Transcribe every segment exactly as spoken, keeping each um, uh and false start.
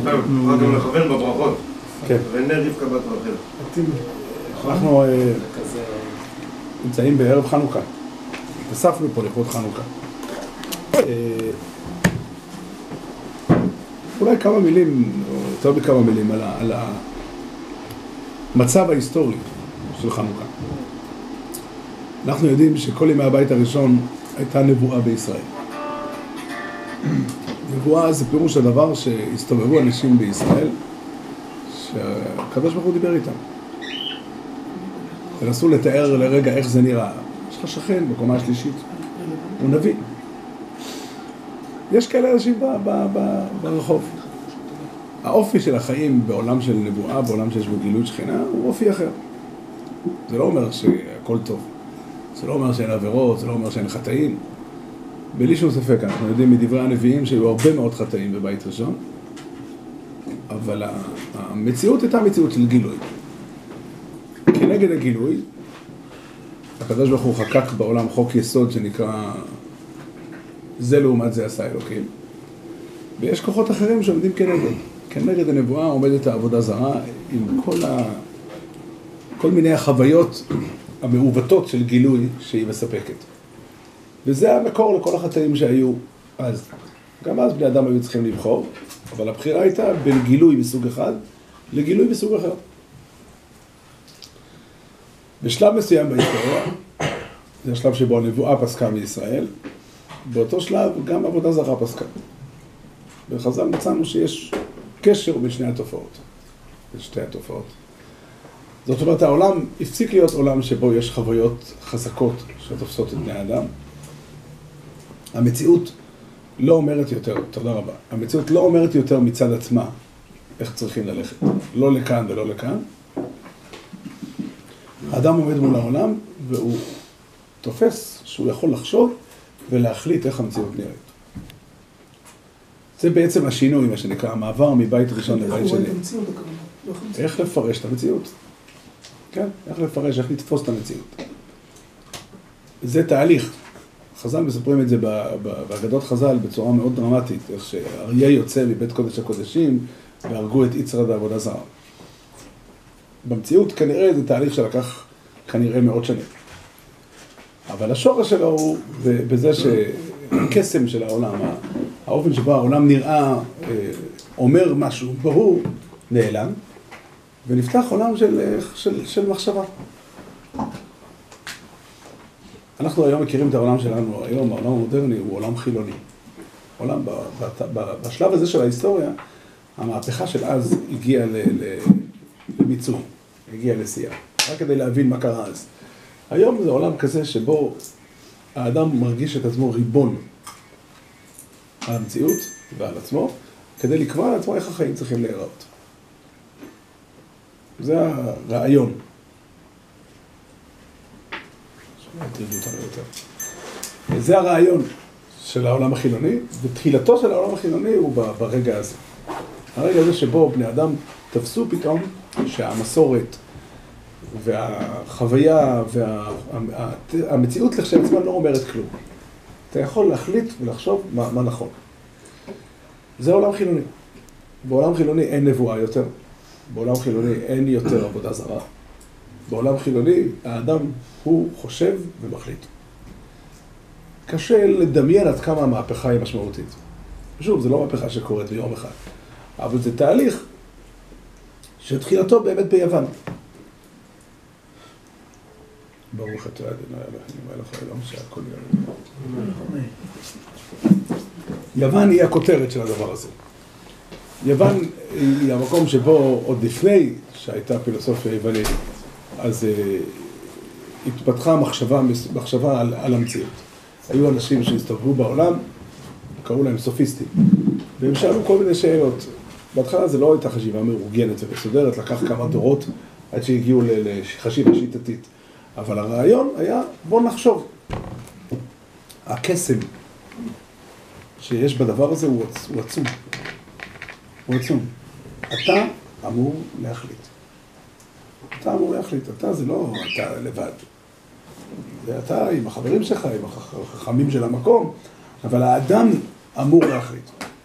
גם לכוון בברכות. כן. ונר רבקה בת רחל. אנחנו נמצאים בערב חנוכה. התאספנו פה לכבוד חנוכה. אולי כמה מילים, או יותר בכמה מילים, על המצב ההיסטורי של חנוכה. אנחנו יודעים שכל ימי הבית הראשון הייתה נבואה בישראל. נבואה זה פירוש הדבר שהסתובבו אנשים בישראל שהקדוש ברוך הוא דיבר איתם. תנסו לתאר לרגע איך זה נראה. יש לך שכן בקומה השלישית, הוא נביא. יש כאלה אנשים ב- ב- ב- ברחוב. האופי של החיים בעולם של נבואה, בעולם שיש בו גילוי שכינה, הוא אופי אחר. זה לא אומר שהכל טוב. זה לא אומר שאין עבירות, זה לא אומר שאין חטאים. בלי שום ספק, אנחנו יודעים מדברי הנביאים שהיו הרבה מאוד חטאים בבית ראשון, אבל המציאות הייתה מציאות של גילוי. כנגד הגילוי, הקדוש ברוך הוא חקק בעולם חוק יסוד שנקרא זה לעומת זה עשה אלוקים. ויש כוחות אחרים שעומדים כנגד. כנגד הנבואה עומדת העבודה זרה עם כל, ה... כל מיני החוויות המעוותות של גילוי שהיא מספקת. וזה המקור לכל החטאים שהיו אז. גם אז בני אדם היו צריכים לבחור, אבל הבחירה הייתה בין גילוי מסוג אחד לגילוי מסוג אחר. בשלב מסוים בהיסטוריה, זה השלב שבו הנבואה פסקה מישראל, באותו שלב גם עבודה זרה פסקה. בחז"ל מצאנו שיש קשר בין שני התופעות, בין שתי התופעות. זאת אומרת, העולם הפסיק להיות עולם שבו יש חוויות חזקות שתופסות את בני האדם. המציאות לא אומרת יותר, תודה רבה, המציאות לא אומרת יותר מצד עצמה איך צריכים ללכת. לא לכאן ולא לכאן. האדם עומד מול העולם והוא תופס שהוא יכול לחשוב ולהחליט איך המציאות נראית. זה בעצם השינוי, מה שנקרא, המעבר מבית ראשון לבית שני. איך לפרש את המציאות? כן, איך לפרש, איך לתפוס את המציאות. זה תהליך. חז"ל מספרים את זה באגדות חז"ל בצורה מאוד דרמטית, איך שאריה יוצא מבית קודש הקודשים והרגו את יצרא בעבודה זרה. במציאות כנראה זה תהליך שלקח כנראה מאות שנים. אבל השורש שלו הוא בזה שהקסם של העולם, האופן שבו העולם נראה, אומר משהו ברור, נעלם, ונפתח עולם של, של, של מחשבה. אנחנו היום מכירים את העולם שלנו, היום העולם המודרני הוא עולם חילוני. עולם, בשלב הזה של ההיסטוריה, המהפכה של אז הגיעה למיצוי, הגיעה לשיאה, רק כדי להבין מה קרה אז. היום זה עולם כזה שבו האדם מרגיש את עצמו ריבון על המציאות ועל עצמו, כדי לקבוע על עצמו איך החיים צריכים להיראות. זה הרעיון. זה הרעיון של העולם החילוני, ותחילתו של העולם החילוני הוא ברגע הזה. הרגע הזה שבו בני אדם תפסו פתאום שהמסורת והחוויה והמציאות לכשעצמה לא אומרת כלום. אתה יכול להחליט ולחשוב מה, מה נכון. זה עולם חילוני. בעולם חילוני אין נבואה יותר. בעולם חילוני אין יותר עבודה זרה. בעולם חילוני האדם הוא חושב ומחליט. קשה לדמיין עד כמה המהפכה היא משמעותית. שוב, זה לא מהפכה שקורית ביום אחד. אבל זה תהליך שתחילתו באמת ביוון. ברוך אתה אדוני אלוהינו מלך העולם שהכל יהיה. יוון היא הכותרת של הדבר הזה. יוון היא המקום שבו עוד לפני שהייתה פילוסופיה יוונית, אז uh, התפתחה מחשבה, מחשבה על, על המציאות. היו אנשים שהסתובבו בעולם, קראו להם סופיסטים, והם שאלו כל מיני שאלות. בהתחלה זה לא הייתה חשיבה מאורגנת ומסודרת, לקח כמה דורות עד שהגיעו לחשיבה שיטתית. אבל הרעיון היה, בוא נחשוב. הקסם שיש בדבר הזה הוא, הוא עצום. הוא עצום. אתה אמור להחליט. אתה אמור להחליט. אתה זה לא אתה לבד. זה אתה עם החברים שלך, עם החכמים של המקום, אבל האדם אמור להחליט.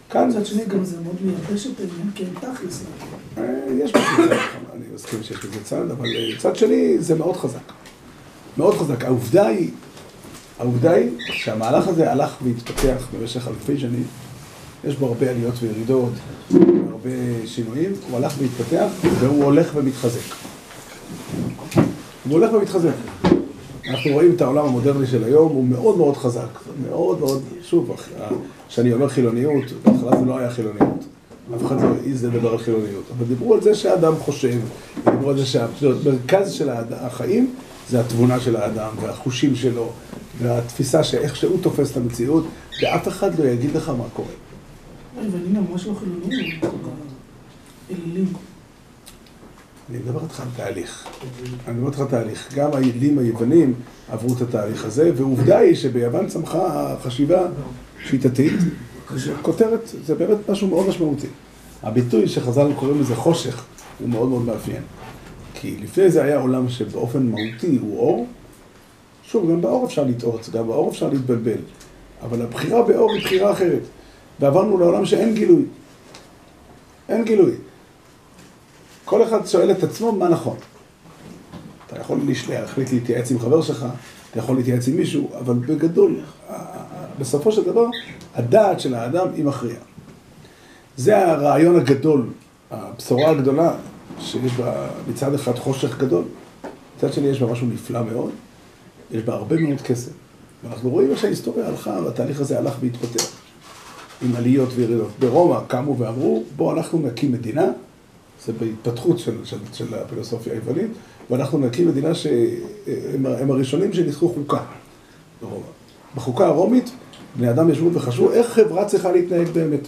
כאן... מצד שני גם זה מאוד מייבש את העניין, כי אין תכלס. יש בזה צד, אני מסכים שיש בזה צד, אבל צד שני זה מאוד חזק. מאוד חזק. העובדה היא, העובדה היא שהמהלך הזה הלך והתפתח במשך אלפי שנים. יש בו הרבה עליות וירידות, הרבה שינויים. הוא הלך והתפתח והוא הולך ומתחזק. הוא הולך ומתחזק. אנחנו רואים את העולם המודרני של היום, הוא מאוד מאוד חזק. מאוד מאוד, שוב, כשאני אומר חילוניות, בהתחלה זה לא היה חילוניות. אף אחד לא העז לדבר על חילוניות. אבל דיברו על זה שהאדם חושב, דיברו על זה שהמרכז של החיים זה התבונה של האדם והחושים שלו, והתפיסה שאיך שהוא תופס את המציאות, ואף אחד לא יגיד לך מה קורה. ואני ממש לא חילוניים, אלילים. אני מדבר איתך על תהליך. אני מדבר איתך על תהליך. גם האלים היוונים עברו את התהליך הזה, ועובדה היא שביוון צמחה חשיבה שיטתית, כותרת, זה באמת משהו מאוד משמעותי. הביטוי שחז"ל קוראים לזה חושך, הוא מאוד מאוד מאפיין. כי לפני זה היה עולם שבאופן מהותי הוא אור. שוב, גם באור אפשר לטעות, גם באור אפשר להתבלבל. אבל הבחירה באור היא בחירה אחרת. ועברנו לעולם שאין גילוי. אין גילוי. כל אחד שואל את עצמו מה נכון. אתה יכול להחליט להתייעץ עם חבר שלך, אתה יכול להתייעץ עם מישהו, אבל בגדול, בסופו של דבר, הדעת של האדם היא מכריעה. זה הרעיון הגדול, הבשורה הגדולה, שיש בה מצד אחד חושך גדול, מצד שני יש בה משהו נפלא מאוד, יש בה הרבה מאוד כסף. ואנחנו רואים איך שההיסטוריה הלכה, והתהליך הזה הלך והתפתח, עם עליות וירידות. ברומא קמו ואמרו, בואו אנחנו נקים מדינה, זה בהתפתחות של, של, של הפילוסופיה היוונית, ואנחנו נקים מדינה שהם הראשונים שניסחו חוקה ברומא. בחוקה הרומית, בני אדם ישבו וחשבו איך חברה צריכה להתנהג באמת.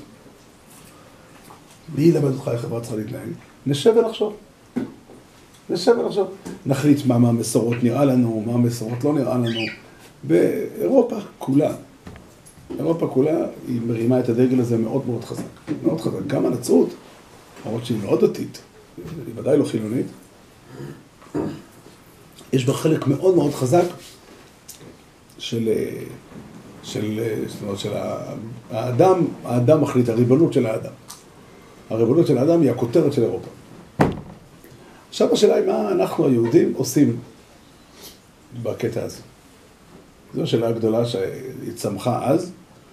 מי ילמד אותך איך חברה צריכה להתנהג? נשב ונחשוב. נשב ונחשוב. נחליט מה מהמסורות נראה לנו, מה המסורות לא נראה לנו. באירופה כולה, אירופה כולה היא מרימה את הדגל הזה מאוד מאוד חזק. מאוד חזק. גם הנצרות, למרות שהיא מאוד דתית, היא ודאי לא חילונית, יש בה חלק מאוד מאוד חזק של, של, זאת אומרת, של האדם, האדם מחליט, הריבונות של האדם. הריבונות של האדם היא הכותרת של אירופה. עכשיו השאלה היא מה אנחנו היהודים עושים בקטע הזה. זו השאלה הגדולה שהיא צמחה אז,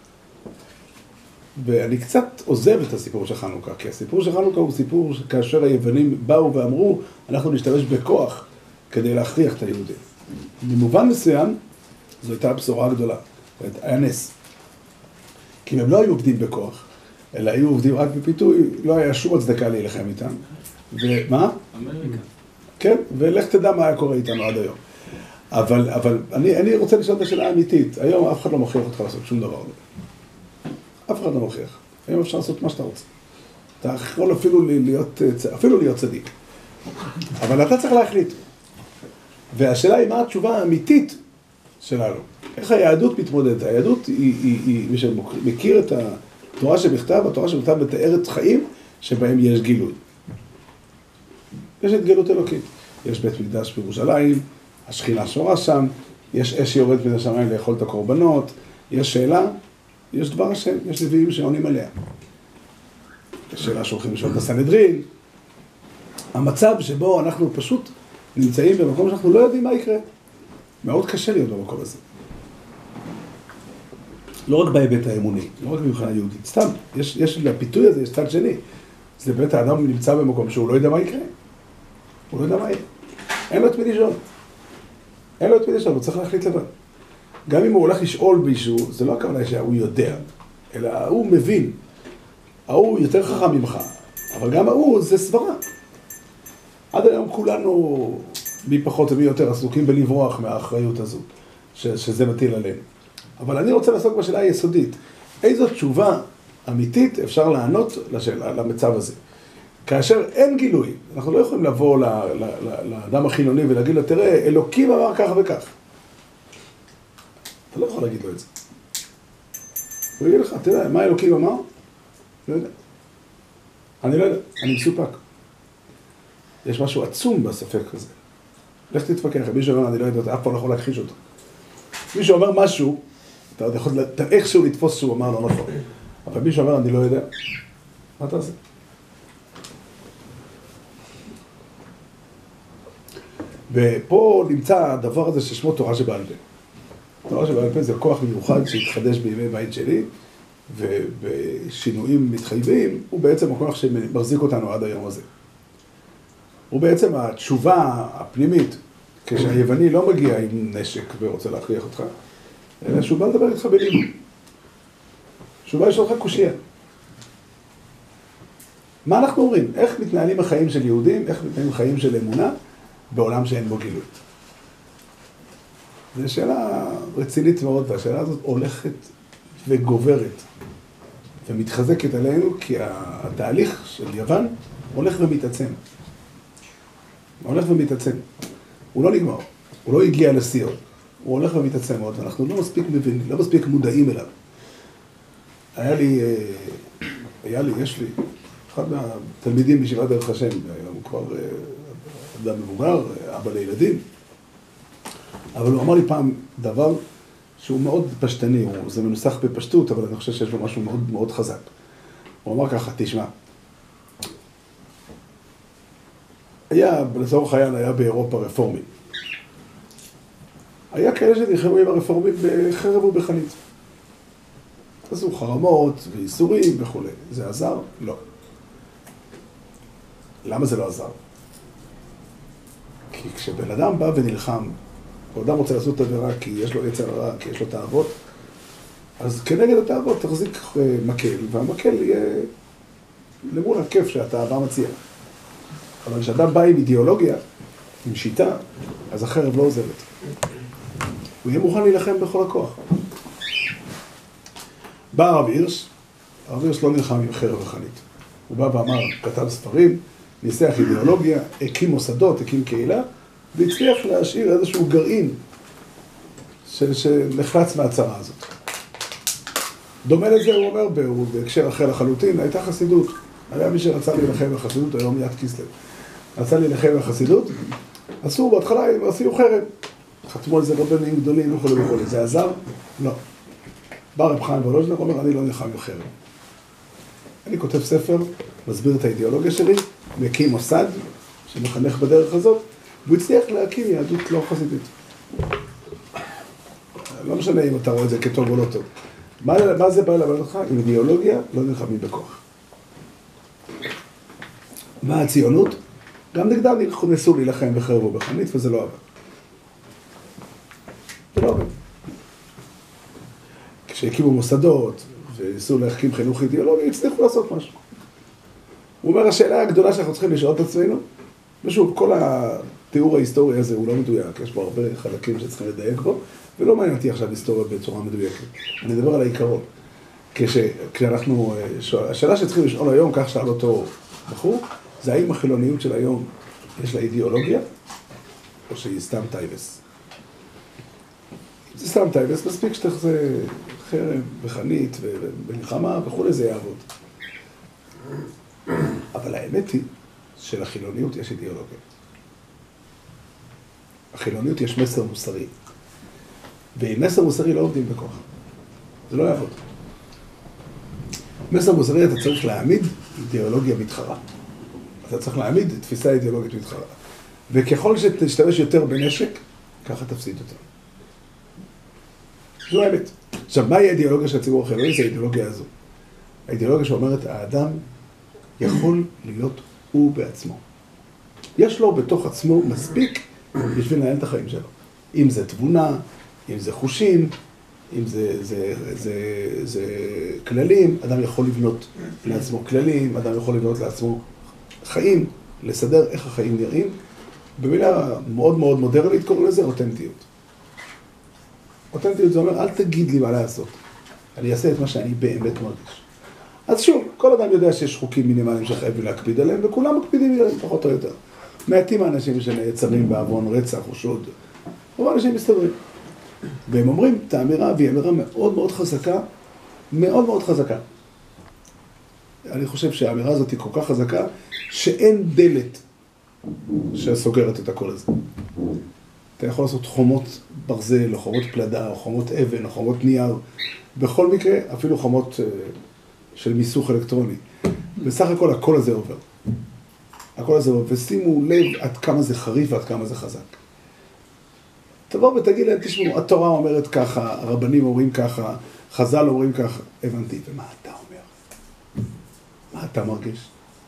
ואני קצת עוזב את הסיפור של חנוכה, כי הסיפור של חנוכה הוא סיפור כאשר היוונים באו ואמרו, אנחנו נשתמש בכוח כדי להכריח את היהודים. במובן מסוים, זו הייתה הבשורה הגדולה, היה נס. כי אם הם לא היו עובדים בכוח, אלא היו עובדים רק בפיתוי, לא היה שום הצדקה להילחם איתם. ומה? אמריקה. כן, ולך תדע מה היה קורה איתנו עד היום. אבל, אבל אני, אני רוצה לשאול את השאלה האמיתית. היום אף אחד לא מכריח אותך לעשות שום דבר. לא. אף אחד לא מכריח. היום אפשר לעשות מה שאתה רוצה. אתה יכול אפילו להיות, אפילו להיות צדיק. אבל אתה צריך להחליט. והשאלה היא מה התשובה האמיתית שלנו. איך היהדות מתמודדת? היהדות היא, היא, היא, מי שמכיר את התורה שבכתב, התורה שבכתב מתארת חיים שבהם יש גילוי. יש התגלות אלוקית. יש בית מקדש בירושלים, השכינה שורה שם, יש אש שיורדת מן השמיים לאכול את הקורבנות, יש שאלה, יש דבר השם, יש נביאים שעונים עליה. יש שאלה שהולכים לשאול את הסנהדרין. המצב שבו אנחנו פשוט נמצאים במקום שאנחנו לא יודעים מה יקרה. מאוד קשה להיות במקום הזה. לא רק בהיבט האמוני, לא רק מבחינה יהודית, סתם, יש, יש לפיתוי הזה, יש צד שני. זה באמת האדם נמצא במקום שהוא לא יודע מה יקרה. הוא לא יודע מה יהיה. אין לו את מי לשאול. אין לו את מי לשאול, הוא צריך להחליט לבד. גם אם הוא הולך לשאול מישהו, זה לא הכוונה שהוא יודע, אלא הוא מבין. ההוא יותר חכם ממך, אבל גם ההוא זה סברה. עד היום כולנו, מי פחות ומי יותר, עסוקים בלברוח מהאחריות הזו, ש- שזה מטיל עלינו. אבל אני רוצה לעסוק בשאלה היסודית. איזו תשובה אמיתית אפשר לענות לשאלה, למצב הזה? כאשר אין גילוי, אנחנו לא יכולים לבוא ל- ל- ל- לאדם החילוני ולהגיד לו, תראה, אלוקים אמר כך וכך. אתה לא יכול להגיד לו את זה. הוא יגיד לך, תראה, מה אלוקים אמר? לא יודע. אני לא יודע, אני מסופק. יש משהו עצום בספק הזה. לך תתפקח, מישהו אומר, אני לא יודע, אתה אף פעם לא יכול להכחיש אותו. מישהו אומר משהו, אתה עוד יכול איכשהו לתפוס שהוא אמר לא נכון. אבל מי שאומר, אני לא יודע, מה אתה עושה? ופה נמצא הדבר הזה ששמו תורה שבעל פה. תורה שבעל פה זה כוח מיוחד שהתחדש בימי בית שלי, ובשינויים מתחייבים, הוא בעצם הכוח שמחזיק אותנו עד היום הזה. הוא בעצם התשובה הפנימית, כשהיווני לא מגיע עם נשק ורוצה להכריח אותך, אלא שהוא בא לדבר איתך בלימוד. שהוא בא לשאול לך קושיה. מה אנחנו אומרים? איך מתנהלים החיים של יהודים, איך מתנהלים החיים של אמונה, בעולם שאין בו גילוי? זו שאלה רצינית מאוד, והשאלה הזאת הולכת וגוברת ומתחזקת עלינו, כי התהליך של יוון הולך ומתעצם. הוא הולך ומתעצם. הוא לא נגמר, הוא לא הגיע לשיאו, הוא הולך ומתעצם מאוד, ואנחנו לא מספיק מבינים, לא מספיק מודעים אליו. היה לי, היה לי, יש לי, אחד מהתלמידים בישיבת דרך השם, הוא כבר אדם מבוגר, אבא לילדים, אבל הוא אמר לי פעם דבר שהוא מאוד פשטני, הוא, זה מנוסח בפשטות, אבל אני חושב שיש לו משהו מאוד מאוד חזק. הוא אמר ככה, תשמע, היה, לצורך העניין, היה באירופה רפורמים. היה כאלה שנלחמו עם הרפורמים בחרב ובחנית. עשו חרמות ואיסורים וכו'. זה עזר? לא. למה זה לא עזר? כי כשבן אדם בא ונלחם, או אדם רוצה לעשות עבירה כי יש לו יצר הרע, כי יש לו תאוות, אז כנגד התאוות תחזיק מקל, והמקל יהיה למול הכיף שהתאווה מציעה. אבל כשאדם בא עם אידיאולוגיה, עם שיטה, אז החרב לא עוזרת. הוא יהיה מוכן להילחם בכל הכוח. בא הרב הירש, הרב הירש לא נלחם עם חרב וחנית. הוא בא ואמר, כתב ספרים, ניסח אידיאולוגיה, הקים מוסדות, הקים קהילה, והצליח להשאיר איזשהו גרעין שנחלץ מהצרה הזאת. דומה לזה, הוא אומר, בהקשר אחר לחלוטין, הייתה חסידות. היה מי שרצה להילחם בחסידות, היום יד כיסלב. רצה להילחם בחסידות, עשו בהתחלה, הם עשו חרב. חתמו על זה רבנים גדולים וכו' וכו'. זה עזר? לא. בא רב חיים וולוז'נר, אומר, אני לא נלחם בחרב. אני כותב ספר, מסביר את האידיאולוגיה שלי, מקים מוסד שמחנך בדרך הזאת, והוא הצליח להקים יהדות לא חסידית. לא משנה אם אתה רואה את זה כטוב או לא טוב. מה, מה זה בא ללמד אותך? עם אידיאולוגיה לא נלחמים בכוח. מה הציונות? גם נגדם ניסו להילחם בחרב ובחנית, וזה לא עבד. זה לא עבד. כשהקימו מוסדות וניסו להקים חינוך אידיאולוגי, הצליחו לעשות משהו. הוא אומר, השאלה הגדולה שאנחנו צריכים לשאול את עצמנו, ושוב, כל התיאור ההיסטורי הזה הוא לא מדויק, יש בו הרבה חלקים שצריכים לדייק בו, ולא מעניין אותי עכשיו היסטוריה בצורה מדויקת. אני אדבר על העיקרון. כש, כשאנחנו, השאלה שצריכים לשאול היום, כך שאל אותו בחור, זה האם החילוניות של היום יש לה אידיאולוגיה, או שהיא סתם טייבס. אם זה סתם טייבס, מספיק שתחזה חרב וחנית ומלחמה וכו', זה יעבוד. אבל האמת היא שלחילוניות יש אידיאולוגיה. החילוניות יש מסר מוסרי. ועם מסר מוסרי לא עובדים בכוח. זה לא יעבוד. מסר מוסרי אתה צריך להעמיד אידיאולוגיה מתחרה. אתה צריך להעמיד תפיסה אידיאולוגית מתחרה. וככל שתשתמש יותר בנשק, ככה תפסיד אותה. זו האמת. עכשיו, מהי האידיאולוגיה של הציבור החילוני? זה האידיאולוגיה הזו. האידיאולוגיה שאומרת, האדם יכול להיות הוא בעצמו. יש לו בתוך עצמו מספיק בשביל לנהל את החיים שלו. אם זה תבונה, אם זה חושים, אם זה, זה, זה, זה כללים, אדם יכול לבנות לעצמו כללים, אדם יכול לבנות לעצמו חיים, לסדר איך החיים נראים. במילה מאוד מאוד מודרנית קוראים לזה אותנטיות. אותנטיות זה אומר, אל תגיד לי מה לעשות. אני אעשה את מה שאני באמת מרגיש. אז שוב, כל אדם יודע שיש חוקים מינימליים שחייבים להקפיד עליהם, וכולם מקפידים עליהם פחות או יותר. מעטים האנשים שנעצרים בעוון רצח או שוד, רוב האנשים מסתדרים. והם אומרים, את האמירה, והיא אמירה מאוד מאוד חזקה, מאוד מאוד חזקה. אני חושב שהאמירה הזאת היא כל כך חזקה, שאין דלת שסוגרת את הכל הזה. אתה יכול לעשות חומות ברזל, או חומות פלדה, או חומות אבן, או חומות נייר. בכל מקרה, אפילו חומות של מיסוך אלקטרוני. בסך הכל הקול הזה עובר. הקול הזה עובר, ושימו לב עד כמה זה חריף ועד כמה זה חזק. תבוא ותגיד להם, תשמעו, התורה אומרת ככה, הרבנים אומרים ככה, חז"ל אומרים ככה, הבנתי, ומה אתה אומר? מה אתה מרגיש?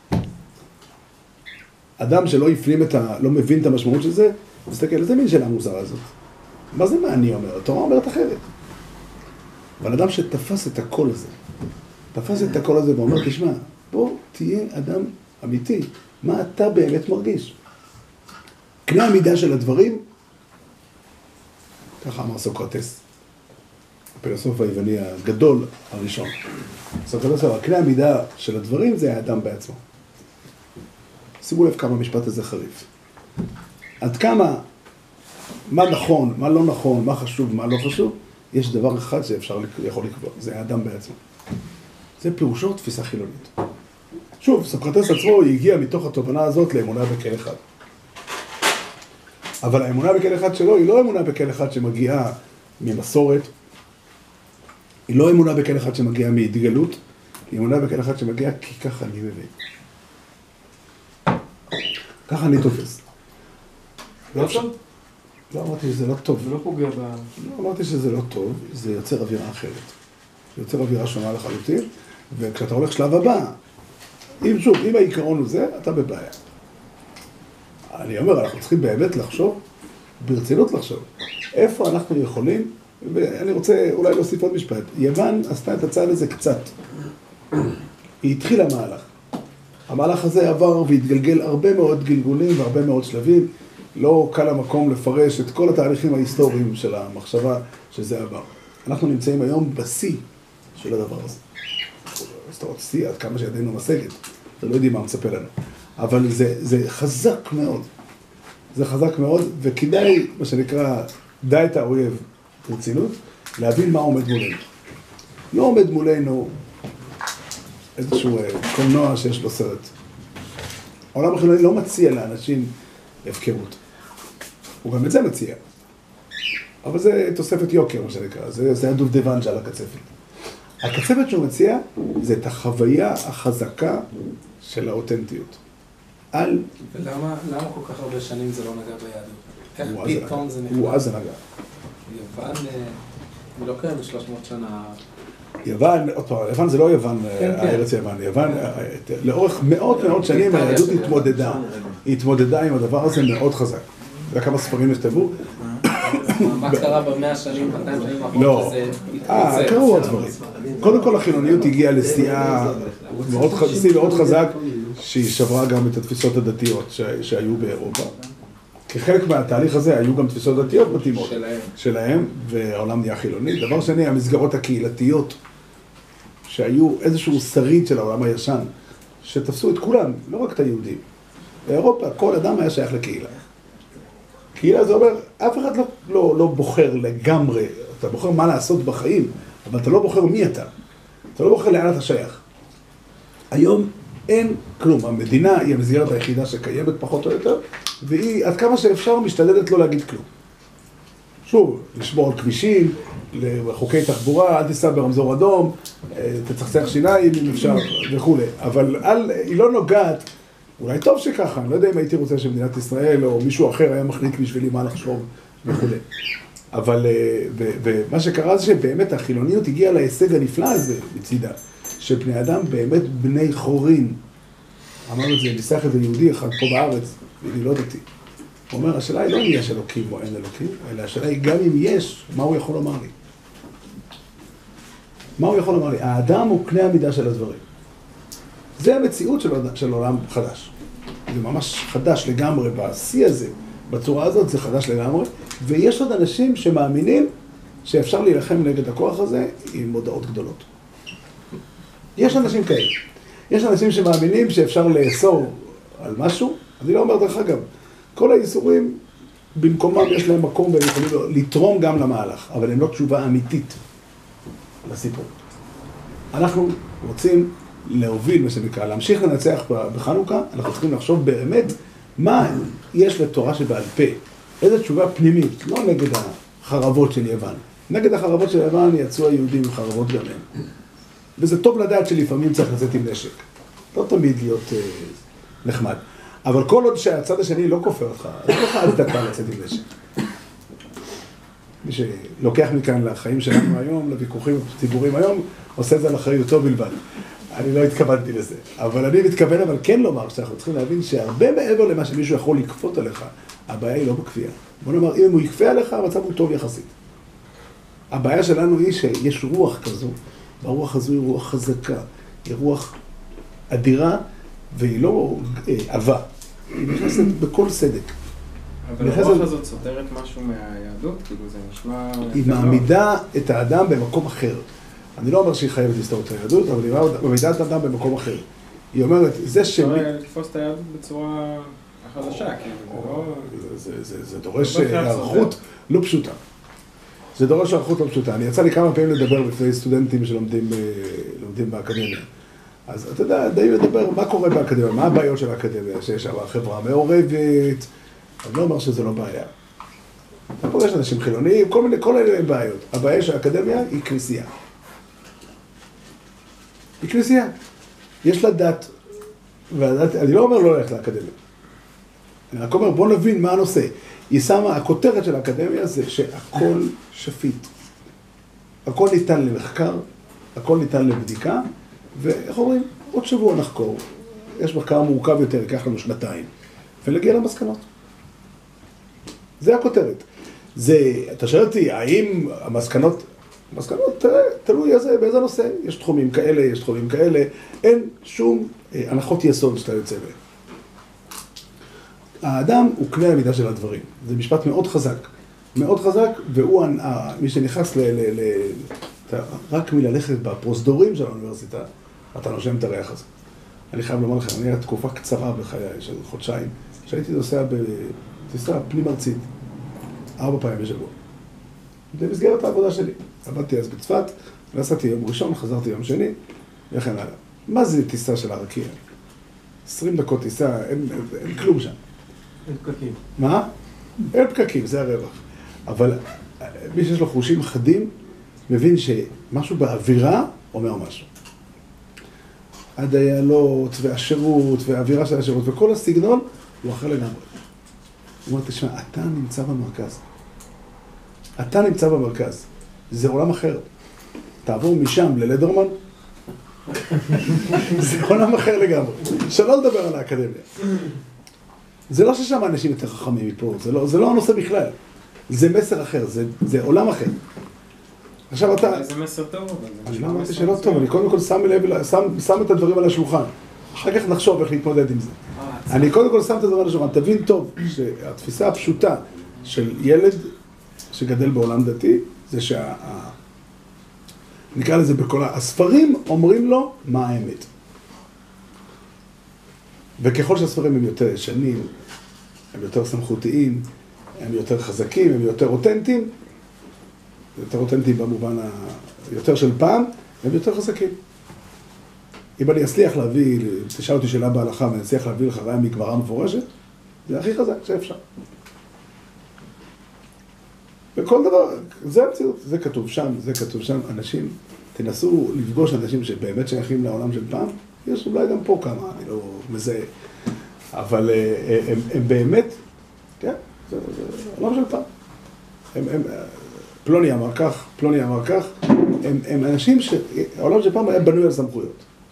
אדם שלא יפנים את ה... לא מבין את המשמעות של זה, מסתכל, איזה מין שאלה מוזרה הזאת? מה זה מה אני אומר? התורה אומרת אחרת. אבל אדם שתפס את הקול הזה, תפס את הקול הזה ואומר, תשמע, בוא תהיה אדם אמיתי, מה אתה באמת מרגיש? קנה המידה של הדברים, ככה אמר סוקרטס, הפילוסוף היווני הגדול הראשון. סוקרטס אמר, קנה המידה של הדברים זה האדם בעצמו. שימו לב כמה המשפט הזה חריף. עד כמה, מה נכון, מה לא נכון, מה חשוב, מה לא חשוב, יש דבר אחד שאפשר, יכול לקבוע, זה האדם בעצמו. זה פירושו תפיסה חילונית. שוב, סוקרטס עצמו הגיע מתוך התובנה הזאת לאמונה בכל אחד. אבל האמונה בכל אחד שלו היא לא אמונה בכל אחד שמגיעה ממסורת, היא לא אמונה בכל אחד שמגיעה מהתגלות, היא אמונה בכל אחד שמגיעה כי ככה אני מבין. ככה אני תופס. לא טוב? לא אמרתי שזה לא טוב. זה לא פוגע ב... לא אמרתי שזה לא טוב, זה יוצר אווירה אחרת. זה יוצר אווירה שונה לחלוטין, וכשאתה הולך שלב הבא, אם שוב, אם העיקרון הוא זה, אתה בבעיה. אני אומר, אנחנו צריכים באמת לחשוב, ברצינות לחשוב, איפה אנחנו יכולים, ואני רוצה אולי להוסיף עוד משפט, יוון עשתה את הצעד הזה קצת. היא התחילה מהלך. המהלך הזה עבר והתגלגל הרבה מאוד גלגולים והרבה מאוד שלבים, לא קל המקום לפרש את כל התהליכים ההיסטוריים של המחשבה שזה עבר. אנחנו נמצאים היום בשיא של הדבר הזה. זאת אומרת, שיא עד כמה שידינו משגת, לא יודעים מה מצפה לנו. אבל זה, זה חזק מאוד. זה חזק מאוד, וכדאי, מה שנקרא, דע את האויב ברצינות, להבין מה עומד מולנו. לא עומד מולנו איזשהו קולנוע שיש לו סרט. העולם החילוני לא מציע לאנשים הפקרות. הוא גם את זה מציע. אבל זה תוספת יוקר, מה שנקרא. זה, זה הדובדבן של הקצפת. הקצפת שהוא מציע זה את החוויה החזקה של האותנטיות. על... ולמה למה כל כך הרבה שנים זה לא נגע ביהדות? איך פתאום זה נגע? הוא אז זה נגע. יוון, היא לא קיימת שלוש מאות שנה. יוון, עוד פעם, יוון זה לא יוון, הארץ יוון. יוון, לאורך מאות מאות שנים היהדות התמודדה. היא התמודדה עם הדבר הזה מאוד חזק. אתה יודע כמה ספרים נכתבו? מה קרה במאה השנים, מאתיים שנים האחרונות? לא. אה, קראו עוד דברים. קודם כל החילוניות הגיעה לשיאה מאוד חזק, שהיא שברה גם את התפיסות הדתיות שהיו באירופה. כחלק מהתהליך הזה היו גם תפיסות דתיות מתאימות שלהם, והעולם נהיה חילוני. דבר שני, המסגרות הקהילתיות, שהיו איזשהו שריד של העולם הישן, שתפסו את כולם, לא רק את היהודים. באירופה כל אדם היה שייך לקהילה. קהילה זה אומר, אף אחד לא, לא, לא בוחר לגמרי, אתה בוחר מה לעשות בחיים, אבל אתה לא בוחר מי אתה. אתה לא בוחר לאן אתה שייך. היום אין כלום. המדינה היא המסגרת היחידה שקיימת פחות או יותר, והיא עד כמה שאפשר משתדלת לא להגיד כלום. שוב, לשמור על כבישים, לחוקי תחבורה, אל תיסע ברמזור אדום, תצחצח שיניים אם אפשר וכו'. אבל אל, היא לא נוגעת, אולי טוב שככה, אני לא יודע אם הייתי רוצה שמדינת ישראל או מישהו אחר היה מחליט בשבילי מה לחשוב וכו'. אבל, ומה שקרה זה שבאמת החילוניות הגיעה להישג הנפלא הזה בצידה, שבני אדם באמת בני חורין. אמר את זה, ניסח את זה יהודי אחד פה בארץ, יהודי לא דתי. הוא אומר, השאלה היא לא אם יש אלוקים או אין אלוקים, אלא השאלה היא גם אם יש, מה הוא יכול לומר לי? מה הוא יכול לומר לי? האדם הוא קנה המידה של הדברים. זה המציאות של, של עולם חדש. זה ממש חדש לגמרי בשיא הזה, בצורה הזאת זה חדש לגמרי, ויש עוד אנשים שמאמינים שאפשר להילחם נגד הכוח הזה עם מודעות גדולות. יש אנשים כאלה. יש אנשים שמאמינים שאפשר לאסור על משהו. אני לא אומר דרך אגב, כל האיסורים במקומם יש להם מקום והם יכולים לתרום גם למהלך, אבל הם לא תשובה אמיתית לסיפור. אנחנו רוצים להוביל, מה שנקרא, להמשיך לנצח בחנוכה, אנחנו צריכים לחשוב באמת מה יש לתורה שבעל פה. איזו תשובה פנימית, לא נגד החרבות של יוון. נגד החרבות של יוון יצאו היהודים עם חרבות גם הם. וזה טוב לדעת שלפעמים צריך לצאת עם נשק. לא תמיד להיות אה, נחמד. אבל כל עוד שהצד השני לא כופר אותך, אז לא לך הצדקה לצאת עם נשק. מי שלוקח מכאן לחיים שלנו היום, לוויכוחים הציבוריים היום, עושה את זה על אחריותו בלבד. אני לא התכוונתי לזה. אבל אני מתכוון אבל כן לומר שאנחנו צריכים להבין שהרבה מעבר למה שמישהו יכול לכפות עליך, הבעיה היא לא בכפייה. בוא נאמר, אם הוא יכפה עליך, המצב הוא טוב יחסית. הבעיה שלנו היא שיש רוח כזו, והרוח הזו היא רוח חזקה, היא רוח אדירה, והיא לא עבה. היא נכנסת בכל סדק. אבל הרוח הזאת סותרת משהו מהיהדות? כאילו זה נשמע... היא מעמידה את האדם במקום אחר. אני לא אומר שהיא חייבת להסתור את היהדות, אבל היא מעמידה את האדם במקום אחר. היא אומרת, זה ש... אפשר לתפוס את היהדות בצורה חדשה, כאילו, זה לא... זה דורש הערכות לא פשוטה. זה דורש הערכות לא פשוטה. אני יצא לי כמה פעמים לדבר בפני סטודנטים שלומדים באקדמיה. אז אתה יודע, די לדבר מה קורה באקדמיה, מה הבעיות של האקדמיה, שיש שם חברה מעורבת, אני לא אומר שזה לא בעיה. פה יש אנשים חילוניים, כל מיני, כל אלה הם בעיות. הבעיה של האקדמיה היא כנסייה. היא כנסייה. יש לה דת, והדת, אני לא אומר לא ללכת לאקדמיה. אני רק אומר, בוא נבין מה הנושא. היא שמה, הכותרת של האקדמיה זה שהכל שפיט. הכל ניתן למחקר, הכל ניתן לבדיקה, ואיך אומרים? עוד שבוע נחקור. יש מחקר מורכב יותר, ייקח לנו שנתיים, ולהגיע למסקנות. זה הכותרת. זה, אתה שואל אותי, האם המסקנות, המסקנות, תראה, תלוי איזה, באיזה נושא. יש תחומים כאלה, יש תחומים כאלה, אין שום אה, הנחות יסוד שאתה יוצא בהם. האדם הוא כלי המידה של הדברים. זה משפט מאוד חזק. מאוד חזק, והוא מי שנכנס ל... ל, ל רק מללכת בפרוזדורים של האוניברסיטה, אתה נושם את הריח הזה. אני חייב לומר לכם, אני הייתה תקופה קצרה בחיי, של חודשיים, שהייתי נוסע בטיסה פנים ארצית, ארבע פעמים בשבוע. במסגרת העבודה שלי. עבדתי אז בצפת, נסעתי יום ראשון, חזרתי יום שני, וכן הלאה. מה זה טיסה של הרקיע? עשרים דקות טיסה, אין, אין כלום שם. אין פקקים. מה? אין פקקים, זה הרווח. אבל מי שיש לו חושים חדים, מבין שמשהו באווירה אומר משהו. הדיילות והשירות והאווירה של השירות וכל הסגנון הוא אחר לגמרי. הוא אומר, תשמע, אתה נמצא במרכז. אתה נמצא במרכז. זה עולם אחר. תעבור משם ללדרמן, זה עולם אחר לגמרי. שלא לדבר על האקדמיה. זה לא ששם אנשים יותר חכמים מפה, זה לא, זה לא הנושא בכלל. זה מסר אחר, זה, זה עולם אחר. עכשיו אתה... זה מסר טוב, אבל זה... אני לא אמרתי שלא טוב, אני קודם כל שם לב, שם, שם את הדברים על השולחן. אחר כך נחשוב איך להתמודד עם זה. אני קודם כל שם את הדברים על השולחן. תבין טוב שהתפיסה הפשוטה של ילד שגדל בעולם דתי, זה שה... נקרא לזה בכל ה... הספרים אומרים לו מה האמת. וככל שהספרים הם יותר ישנים, הם יותר סמכותיים, הם יותר חזקים, הם יותר אותנטיים, יותר אותנטיים במובן היותר של פעם, הם יותר חזקים. אם אני אצליח להביא, תשאל אותי שאלה בהלכה, ואני אצליח להביא לך ראיה מגמרא מפורשת, זה הכי חזק שאפשר. וכל דבר, זה המציאות, זה כתוב שם, זה כתוב שם, אנשים, תנסו לפגוש אנשים שבאמת שייכים לעולם של פעם, יש אולי גם פה כמה, אני לא מזהה, אבל הם, הם באמת, כן, זה, זה עולם של פעם. הם, הם, פלוני אמר כך, פלוני אמר כך, הם, הם אנשים שהעולם של פעם היה בנוי על סמכויות.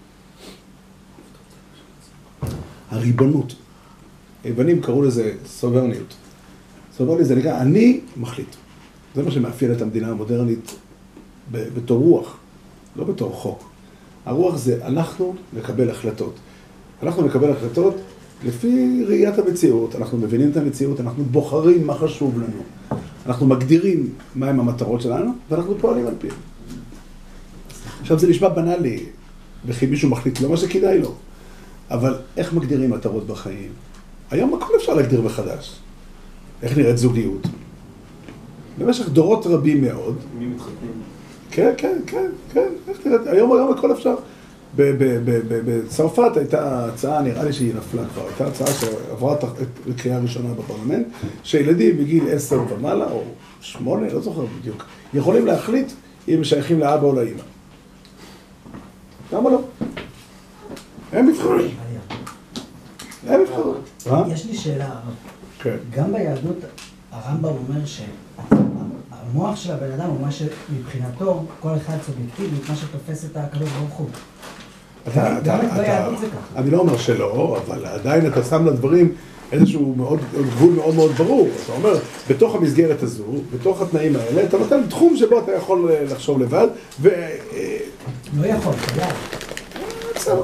הריבונות. היוונים קראו לזה סוברניות. סוברניות זה נקרא, אני מחליט. זה מה שמאפיין את המדינה המודרנית בתור רוח, לא בתור חוק. הרוח זה, אנחנו נקבל החלטות. אנחנו נקבל החלטות לפי ראיית המציאות, אנחנו מבינים את המציאות, אנחנו בוחרים מה חשוב לנו. אנחנו מגדירים מהם המטרות שלנו, ואנחנו פועלים על פיהם. עכשיו זה נשמע בנאלי, וכי מישהו מחליט לא מה שכדאי לו. אבל איך מגדירים מטרות בחיים? היום הכל אפשר להגדיר מחדש. איך נראית זוגיות? במשך דורות רבים מאוד. מי מתחתנים? כן, כן, כן, כן. איך נראית? היום, היום הכל אפשר. בצרפת הייתה הצעה, נראה לי שהיא נפלה כבר, הייתה הצעה שעברה לקריאה ראשונה בפרלמנט, שילדים בגיל עשר ומעלה, או שמונה, לא זוכר בדיוק, יכולים להחליט אם שייכים לאבא או לאמא. למה לא? הם יבחרו. הם יבחרו. יש לי שאלה, כן. גם ביהדות הרמב"ם אומר שהמוח של הבן אדם הוא מה שמבחינתו כל אחד סובייקטיבי, מה שתופס את הקדוש ברוך הוא. גם ביהדות זה ככה. אני לא אומר שלא, אבל עדיין אתה שם לדברים איזשהו מאוד, גבול מאוד מאוד ברור. אתה אומר, בתוך המסגרת הזו, בתוך התנאים האלה, אתה נותן תחום שבו אתה יכול לחשוב לבד, ו... לא יכול, תדע. בסדר.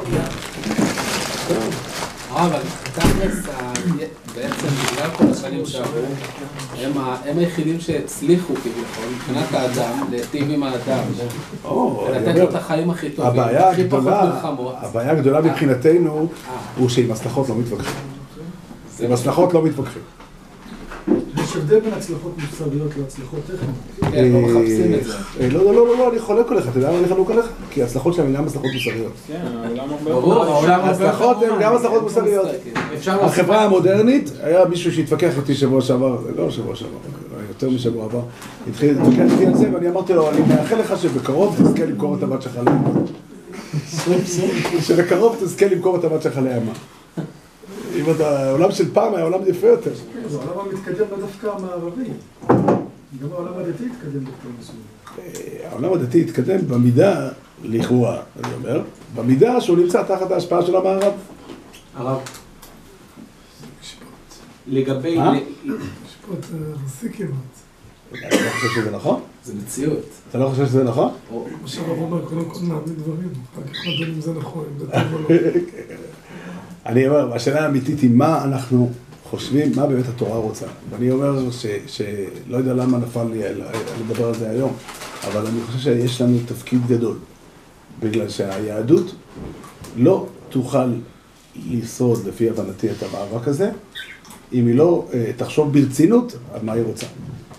אבל תכלס, בעצם בגלל כל השנים שעברו, הם היחידים שהצליחו כביכול, מבחינת האדם, להיטיב עם האדם, ולתת לו את החיים הכי טובים, הכי פחות מלחמות. הבעיה הגדולה מבחינתנו הוא שעם הצלחות לא מתווכחים. עם הצלחות לא מתווכחים. יש הבדל בין הצלחות מוסריות להצלחות טכניות. כן, לא מחפשים את זה. לא, לא, לא, לא, אני חולק עליך, אתה יודע מה אני חולק עליך? כי הצלחות שלהם אינם הצלחות מוסריות. כן, העולם הרבה... ברור, העולם הרבה... הצלחות הן גם הצלחות מוסריות. החברה המודרנית, היה מישהו שהתווכח איתי שבוע שעבר, לא שבוע שעבר, יותר משבוע עבר, התחיל להתווכח איתי על זה, ואני אמרתי לו, אני מאחל לך שבקרוב תזכה למכור את הבת שלך לאמה. שבקרוב תזכה למכור את הבת שלך לאמה. אם אתה, העולם של פעם היה עולם יפה יותר. זה העולם המתקדם בדווקא המערבי. גם העולם הדתי התקדם דווקא מסוים. העולם הדתי התקדם במידה, לכאורה, אני אומר, במידה שהוא נמצא תחת ההשפעה של המערב. הרב. לגבי... משפט רוסי כמעט. אתה לא חושב שזה נכון? זה מציאות. אתה לא חושב שזה נכון? מה שהרב אומר, קודם כל נעמיד דברים. אחר כך נדון אם זה נכון, אם זה טוב או לא. אני אומר, השאלה האמיתית היא מה אנחנו חושבים, מה באמת התורה רוצה. ואני אומר שלא יודע למה נפל לי לדבר על זה היום, אבל אני חושב שיש לנו תפקיד גדול, בגלל שהיהדות לא תוכל לשרוד לפי הבנתי את המאבק הזה, אם היא לא תחשוב ברצינות על מה היא רוצה.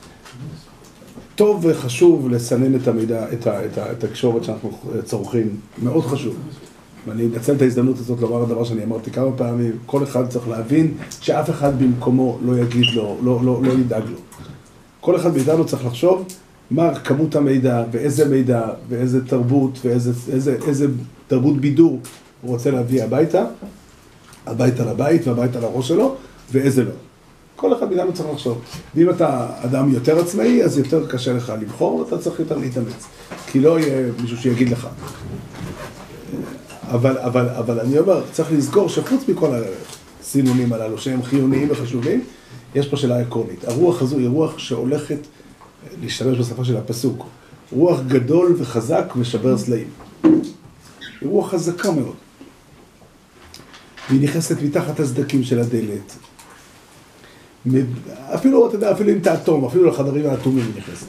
טוב וחשוב לסנן את המידע, את הקשורת שאנחנו צורכים, מאוד חשוב. ואני אנצל את ההזדמנות הזאת לומר הדבר שאני אמרתי כמה פעמים, כל אחד צריך להבין שאף אחד במקומו לא יגיד לו, לא, לא, לא ידאג לו. כל אחד מאיתנו צריך לחשוב מה כמות המידע, ואיזה מידע, ואיזה תרבות, ואיזה איזה, איזה תרבות בידור הוא רוצה להביא הביתה, הביתה לבית והביתה לראש שלו, ואיזה לא. כל אחד מאיתנו צריך לחשוב. ואם אתה אדם יותר עצמאי, אז יותר קשה לך לבחור, אתה צריך יותר להתאמץ. כי לא יהיה מישהו שיגיד לך. אבל, אבל, אבל אני אומר, צריך לזכור שחוץ מכל הסינונים הללו, שהם חיוניים וחשובים, יש פה שאלה עקרונית. הרוח הזו היא רוח שהולכת להשתמש בשפה של הפסוק. רוח גדול וחזק ושבר סלעים. היא רוח חזקה מאוד. והיא נכנסת מתחת הסדקים של הדלת. אפילו, אתה יודע, אפילו עם תאטום, אפילו לחדרים האטומים היא נכנסת.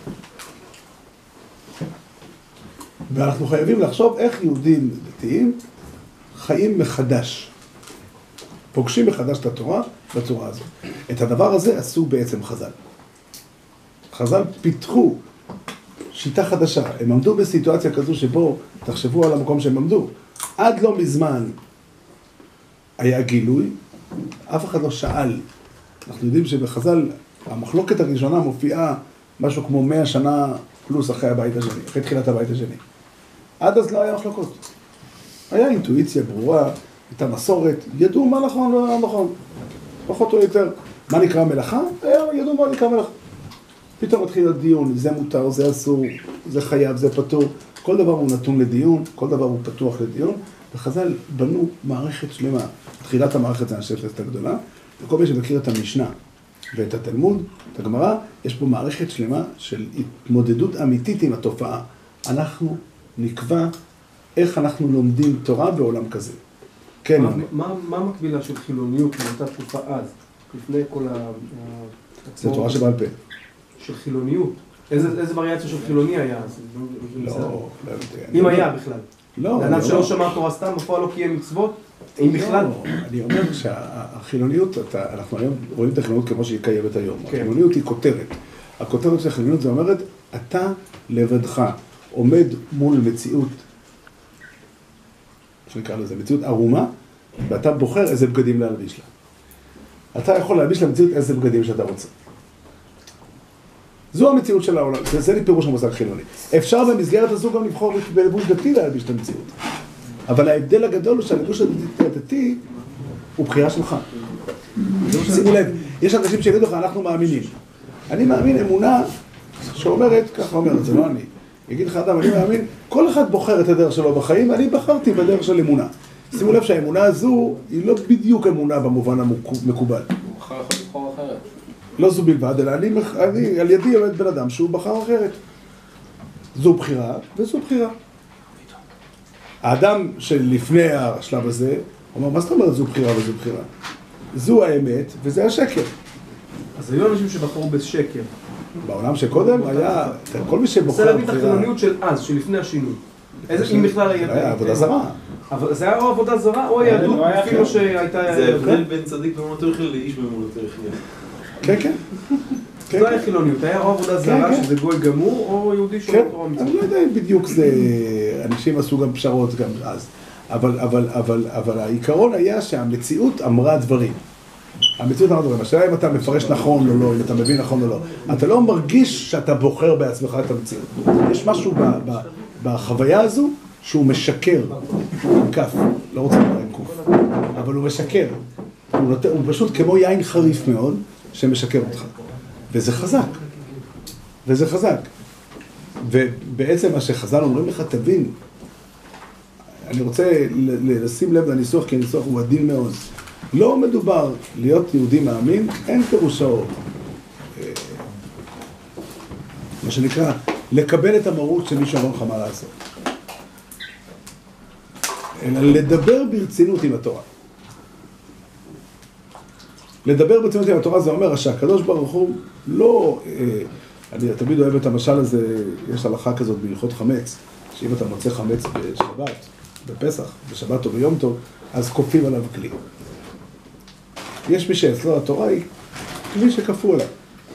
ואנחנו חייבים לחשוב איך יהודים דתיים חיים מחדש. פוגשים מחדש את התורה בצורה הזו. את הדבר הזה עשו בעצם חז"ל. חז"ל פיתחו שיטה חדשה. הם עמדו בסיטואציה כזו שבו, תחשבו על המקום שהם עמדו. עד לא מזמן היה גילוי, אף אחד לא שאל. אנחנו יודעים שבחז"ל המחלוקת הראשונה מופיעה משהו כמו מאה שנה פלוס אחרי הבית השני, אחרי תחילת הבית השני. עד אז לא היה מחלוקות. היה אינטואיציה ברורה, הייתה מסורת, ידעו מה נכון ומה נכון. פחות או יותר, מה נקרא מלאכה? ידעו מה נקרא מלאכה. פתאום התחיל הדיון, זה מותר, זה אסור, זה חייב, זה פטור. כל דבר הוא נתון לדיון, כל דבר הוא פתוח לדיון, וחז"ל בנו מערכת שלמה. תחילת המערכת זה השפלת הגדולה, וכל מי שמכיר את המשנה ואת התלמוד, את הגמרא, יש פה מערכת שלמה של התמודדות אמיתית עם התופעה. אנחנו נקבע איך אנחנו לומדים תורה בעולם כזה. כן. מה, מה, מה המקבילה של חילוניות מאותה תקופה אז, לפני כל ה... זה תורה שבעל פה. של חילוניות. איזה, איזה וריאציה של חילוני היה אז? לא, לא אם היה בכלל. לא. לאדם שלא שמע תורה סתם, בפועל לא קיים מצוות, אם בכלל. אני אומר שהחילוניות, אנחנו היום רואים את החילוניות כמו שהיא קיימת היום. החילוניות היא כותרת. הכותרת של החילוניות זה אומרת, אתה לבדך עומד מול מציאות, שנקרא לזה, מציאות ערומה, ואתה בוחר איזה בגדים להלביש לה. אתה יכול להלביש למציאות איזה בגדים שאתה רוצה. זו המציאות של העולם, זה, זה פירוש המושג חילוני. אפשר במסגרת הזו גם לבחור בלבוש דתי להלביש את המציאות. אבל ההבדל הגדול הוא שהלבוש הדתי הוא בחירה שלך. שימו לב, יש אנשים שיגידו לך, אנחנו מאמינים. אני מאמין אמונה שאומרת, ככה אומרת, זה לא אני. יגיד לך אדם, אני מאמין, כל אחד בוחר את הדרך שלו בחיים, אני בחרתי בדרך של אמונה. שימו לב שהאמונה הזו היא לא בדיוק אמונה במובן המקובל. הוא בחר יכול לבחור אחרת. לא זו בלבד, אלא אני, אני, על ידי עומד בן אדם שהוא בחר אחרת. זו בחירה וזו בחירה. האדם שלפני השלב הזה, אומר, מה זאת אומרת זו בחירה וזו בחירה? זו האמת וזה השקר. אז היו אנשים שבחרו בשקר. בעולם שקודם היה, כל מי שבוחר בחירה... זה להביא את בחירה... החילוניות של אז, שלפני השינוי. איזה, אם בכלל היה... היה עבודה זרה. אבל זה היה או עבודה זרה או היהדות, אפילו שהייתה... זה הבדל בין צדיק באמונתו יחיה לאיש באמונתו יחיה. כן, כן. זה היה חילוניות, היה או עבודה זרה, שזה גוי גמור, או יהודי שהוא תורה מצוות. אני לא יודע אם בדיוק זה... אנשים עשו גם פשרות גם אז. אבל, אבל, אבל, אבל העיקרון היה שהמציאות אמרה דברים. המציאות אמרה דברים. השאלה אם אתה מפרש נכון או לא, אם אתה מבין נכון או לא. אתה לא מרגיש שאתה בוחר בעצמך את המציאות. יש משהו ב, ב, בחוויה הזו שהוא משקר. עם כף. לא רוצה לומר עם קוף. אבל הוא משקר. הוא, נות... הוא פשוט כמו יין חריף מאוד שמשקר אותך. וזה חזק. וזה חזק. ובעצם מה שחז"ל אומרים לך, תבין, אני רוצה לשים לב לניסוח, כי הניסוח הוא עדין מאוד. לא מדובר להיות יהודי מאמין, אין פירושו, מה שנקרא, לקבל את המרות של מישהו אמר לך מה לעשות. אלא לדבר ברצינות עם התורה. לדבר ברצינות עם התורה זה אומר שהקדוש ברוך הוא לא, אני תמיד אוהב את המשל הזה, יש הלכה כזאת בהלכות חמץ, שאם אתה מוצא חמץ בשבת, בפסח, בשבת או ביום טוב, אז כופים עליו כלי. יש מי שאצלו התורה היא כלי שכפו עליו.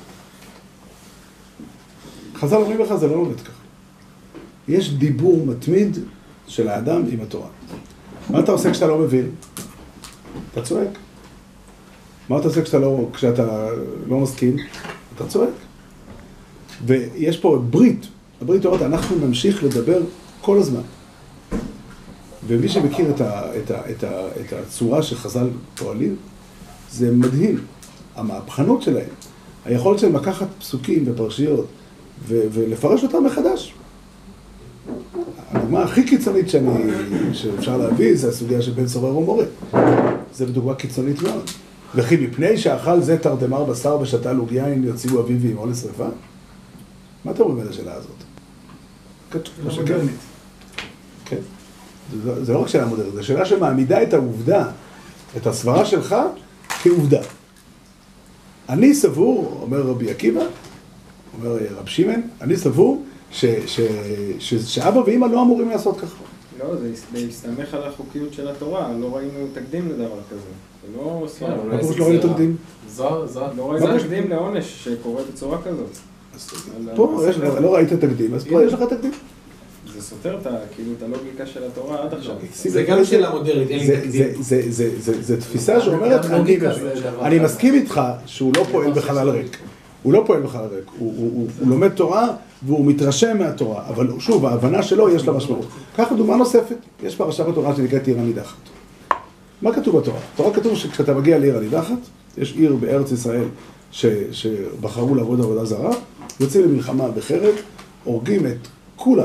חז"ל אומרים לך, זה לא עובד ככה. יש דיבור מתמיד של האדם עם התורה. מה אתה עושה כשאתה לא מבין? אתה צועק. מה אתה עושה כשאתה לא, כשאתה לא מסכים? אתה צועק. ויש פה ברית. הברית אומרת, אנחנו נמשיך לדבר כל הזמן. ומי שמכיר את, ה, את, ה, את, ה, את הצורה שחז"ל פועלים, זה מדהים. המהפכנות שלהם, היכולת שלהם לקחת פסוקים ופרשיות ו, ולפרש אותם מחדש. הדוגמה הכי קיצונית שאני, שאפשר להביא זה הסוגיה של בן סורר ומורה. זה בדוגמה קיצונית מאוד. וכי מפני שאכל זה תרדמר בשר ושתה לוג יין יוציאו אביו ואמו לשרפה? מה אתה אומר לשאלה הזאת? כתוב. מודרנית. כן. זה לא רק שאלה מודרנית, זו שאלה שמעמידה את העובדה, את הסברה שלך, כעובדה. אני סבור, אומר רבי עקיבא, אומר רב שמעון, אני סבור ש, ש, ש, שאבא ואמא לא אמורים לעשות ככה. לא, זה להסתמך על החוקיות של התורה, לא ראינו תקדים לדבר כזה. זה לא סוף. מה פרוש לא ראינו תקדים? זו, זו. לא ראינו תקדים לעונש שקורה בצורה כזאת. פה לא ראית תקדים, אז פה יש לך תקדים. זה סותר את הלוגיקה של התורה עד עכשיו. זה גם שאלה מודרנית, אין לי תקדים. זה תפיסה שאומרת, אני מסכים איתך שהוא לא פועל בחלל ריק. הוא לא פועל בחלל ריק. הוא לומד תורה והוא מתרשם מהתורה. אבל שוב, ההבנה שלו יש לה משמעות. ככה דוגמה נוספת. יש פרשה בתורה שנקראת עיר הנידחת. מה כתוב בתורה? בתורה כתוב שכשאתה מגיע לעיר הנידחת, יש עיר בארץ ישראל שבחרו לעבוד עבודה זרה, יוצאים למלחמה בחרב, הורגים את כולם.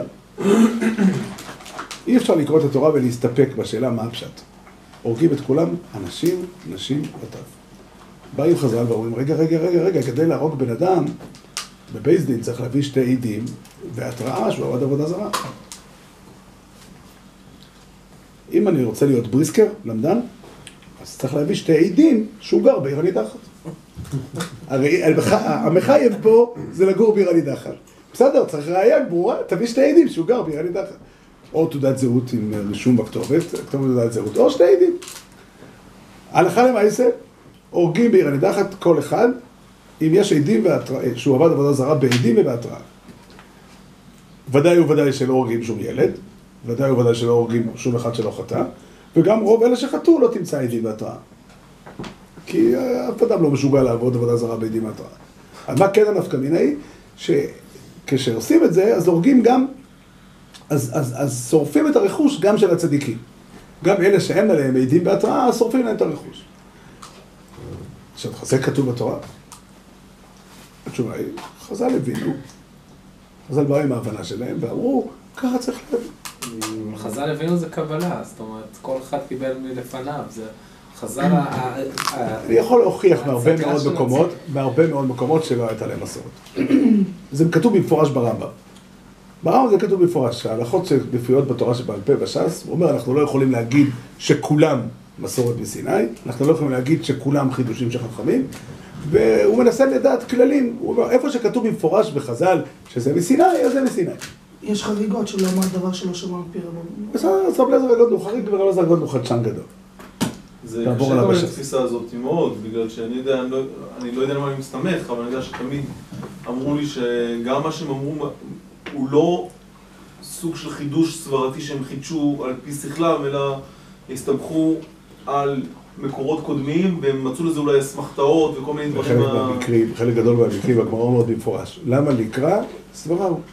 אי אפשר לקרוא את התורה ולהסתפק בשאלה מה הפשט. הורגים את כולם, אנשים, נשים וטף. באים חז"ל ואומרים, רגע, רגע, רגע, רגע, כדי להרוג בן אדם, בבייס דין צריך להביא שתי עדים והתראה שהוא עבד עבודה זרה. אם אני רוצה להיות בריסקר, למדן, אז צריך להביא שתי עדים שהוא גר בעיר הנידחת. הרי המחייב פה זה לגור בעיר הנידחת. בסדר, צריך ראייה ברורה, תביא שתי עדים שהוא גר בעיר הנידחת. או תעודת זהות עם רישום בכתובת, כתוב תעודת זהות, או שתי עדים. הלכה למעשה, הורגים בעיר הנידחת כל אחד, אם יש עדים והתראה, שהוא עבד עבודה זרה בעדים ובהתראה. ודאי וודאי שלא הורגים שום ילד, ודאי וודאי שלא הורגים שום אחד שלא חטא, וגם רוב אלה שחטאו לא תמצא עדים והתראה. כי אף אדם לא משוגע לעבוד עבודה זרה בעדים והתראה. אז מה כן הנפקא מינה היא? שכשעושים את זה, אז הורגים גם, אז, אז, אז שורפים את הרכוש גם של הצדיקים. גם אלה שאין עליהם מעידים בהתראה, שורפים להם את הרכוש. עכשיו, זה כתוב בתורה. התשובה היא, חז"ל הבינו, חז"ל באו עם ההבנה שלהם, ואמרו, ככה צריך להבין. חז"ל הבינו זה קבלה, זאת אומרת, כל אחד קיבל מלפניו, זה חז"ל... אני יכול להוכיח מהרבה מאוד מקומות, מהרבה מאוד מקומות שלא הייתה להם מסורת. זה כתוב במפורש ברמב"ם. ברמב"ם זה כתוב במפורש, ההלכות שמופיעות בתורה שבעל פה בש"ס, הוא אומר, אנחנו לא יכולים להגיד שכולם מסורת מסיני, אנחנו לא יכולים להגיד שכולם חידושים של חכמים, והוא מנסה לדעת כללים, הוא אומר, איפה שכתוב במפורש בחז"ל שזה מסיני, אז זה מסיני. יש חריגות שלא אמר דבר שלא שמע מפי רבו. בסדר, אז רב אליעזר הגודל הוא חריג ורב אליעזר הגודל הוא חדשן גדול. זה קשה גם לתפיסה הזאת מאוד, בגלל שאני יודע, אני לא, אני לא יודע למה אני מסתמך, אבל אני יודע שתמיד אמרו לי שגם מה שהם אמרו הוא לא סוג של חידוש סברתי שהם חידשו על פי שכלם, אלא הסתמכו על מקורות קודמים, והם מצאו לזה אולי אסמכתאות וכל מיני דברים. בחלק מהמקרים, חלק גדול מהמקרים, הגמרא אומרת במפורש. למה לקרא? סברה הוא.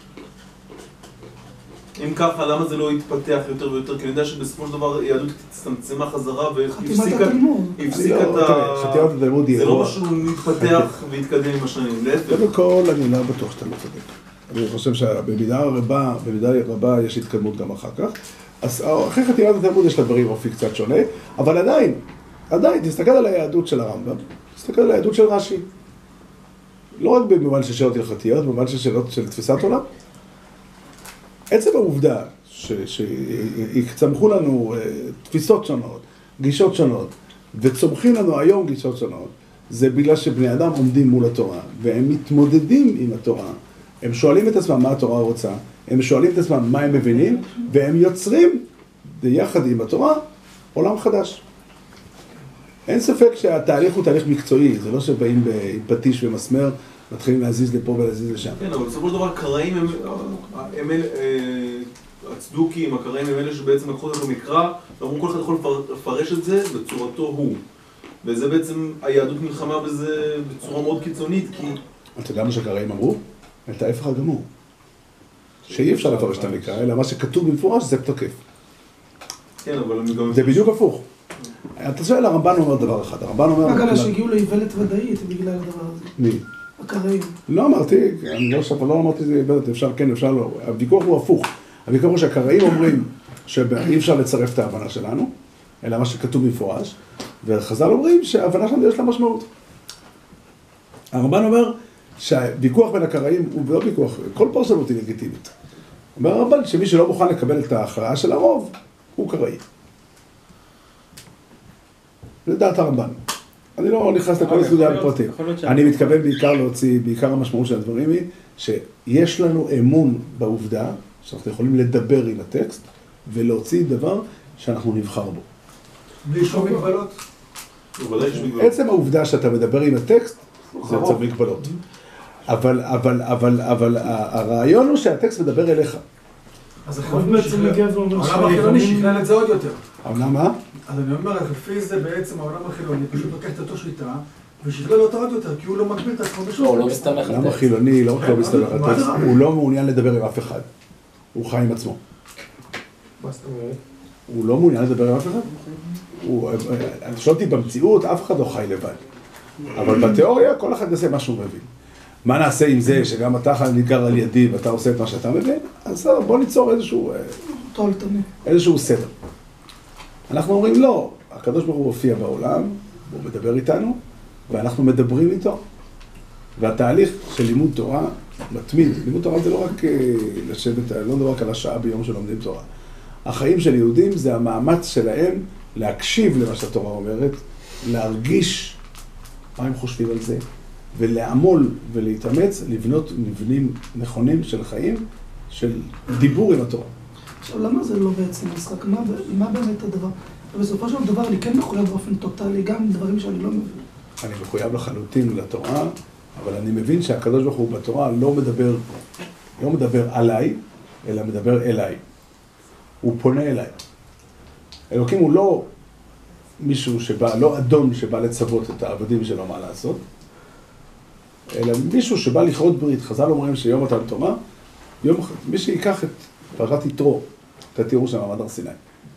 אם ככה, למה זה לא יתפתח יותר ויותר? כי אני יודע שבסופו של דבר היהדות הצטמצמה חזרה והפסיקה את ה... חטיבת התלמוד היא... זה לא משהו להתפתח והתקדם עם השנים, להפך. קודם כל, אני לא בטוח שאתה לא צודק. אני חושב שבמידה רבה, במידה רבה יש התקדמות גם אחר כך. אז אחרי חטיבת התלמוד יש לדברים אופי קצת שונה, אבל עדיין, עדיין, תסתכל על היהדות של הרמב"ם, תסתכל על היהדות של רש"י. לא רק במובן של שאלות הלכתיות, במובן של שאלות של תפיסת עולם. עצם העובדה שצמחו לנו תפיסות שונות, גישות שונות, וצומחים לנו היום גישות שונות, זה בגלל שבני אדם עומדים מול התורה, והם מתמודדים עם התורה. הם שואלים את עצמם מה התורה רוצה, הם שואלים את עצמם מה הם מבינים, והם יוצרים, יחד עם התורה, עולם חדש. אין ספק שהתהליך הוא תהליך מקצועי, זה לא שבאים עם פטיש ומסמר, מתחילים להזיז לפה ולהזיז לשם. כן, אבל בסופו של דבר הקראים הם, הם הצדוקים, הקראים הם אלה שבעצם לקחו את המקרא, ואמרו כל אחד יכול לפרש את זה בצורתו הוא. וזה בעצם, היהדות מלחמה בזה בצורה מאוד קיצונית, כי... אתה יודע מה שהקראים אמרו? את ההפך הגמור. שאי אפשר לפרש את המקרא, אלא מה שכתוב במפורש זה תוקף. כן, אבל הם גם... זה בדיוק הפוך. אתה שואל, הרמב"ן אומר דבר אחד, הרמב"ן אומר... רק על שהגיעו לאיוולת ודאית בגלל הדבר הזה. מי? הקראים. לא אמרתי, אני לא שפה, לא אמרתי זה איוולת, אפשר כן, אפשר לא. הוויכוח הוא הפוך. הוויכוח הוא שהקראים אומרים שאי אפשר לצרף את ההבנה שלנו, אלא מה שכתוב במפורש, וחז"ל אומרים שההבנה שלנו יש לה משמעות. הרמב"ן אומר שהוויכוח בין הקראים הוא לא ויכוח, כל פרשנות היא לגיטימית. אומר הרמב"ן שמי שלא מוכן לקבל את ההכרעה של הרוב, הוא קראי. זה דעת הרמב"ן. אני לא נכנס לכל הסוגיה בפרטים. אני מתכוון בעיקר להוציא, בעיקר המשמעות של הדברים היא, שיש לנו אמון בעובדה, שאנחנו יכולים לדבר עם הטקסט, ולהוציא דבר שאנחנו נבחר בו. בלי שום מגבלות? עצם העובדה שאתה מדבר עם הטקסט, זה יוצר מגבלות. אבל, אבל, אבל, אבל הרעיון הוא שהטקסט מדבר אליך. אז החילוני בעצם מגיע ואומר העולם החילוני שכלל את זה עוד יותר. העולם מה? אז אני אומר, לפי זה בעצם העולם החילוני פשוט לוקח את אותו שליטה ושכלל אותו עוד יותר, כי הוא לא מגביל את עצמו בשום. הוא לא מסתמך על טקסט. העולם החילוני לא רק לא מסתמך על טקסט, הוא לא מעוניין לדבר עם אף אחד. הוא חי עם עצמו. מה זאת אומרת? הוא לא מעוניין לדבר עם אף אחד. אני שואל אותי, במציאות אף אחד לא חי לבד. אבל בתיאוריה כל אחד יעשה מה שהוא מבין. מה נעשה עם זה שגם אתה נגר על ידי ואתה עושה את מה שאתה מבין? אז בוא ניצור איזשהו, איזשהו סדר. אנחנו אומרים לא, הקדוש ברוך הוא מופיע בעולם, הוא מדבר איתנו, ואנחנו מדברים איתו. והתהליך של לימוד תורה מתמיד. לימוד תורה זה לא רק לשבת, לא רק על השעה ביום שלומדים תורה. החיים של יהודים זה המאמץ שלהם להקשיב למה שהתורה אומרת, להרגיש מה הם חושבים על זה, ולעמול ולהתאמץ, לבנות מבנים נכונים של חיים, של דיבור עם התורה. עכשיו, למה זה לא בעצם משחק? מה, מה באמת הדבר? ובסופו של דבר אני כן מחויב באופן טוטלי, גם דברים שאני לא מבין. אני מחויב לחלוטין לתורה, אבל אני מבין שהקדוש ברוך הוא בתורה לא מדבר, לא מדבר עליי, אלא מדבר אליי. הוא פונה אליי. אלוקים הוא לא מישהו שבא, לא אדון שבא לצוות את העבדים שלו מה לעשות, אלא מישהו שבא לכרות ברית. חז"ל אומרים שיום מתן תורה, יום, מי שיקח את פרשת יתרו, את התיאור של מעמד הר סיני.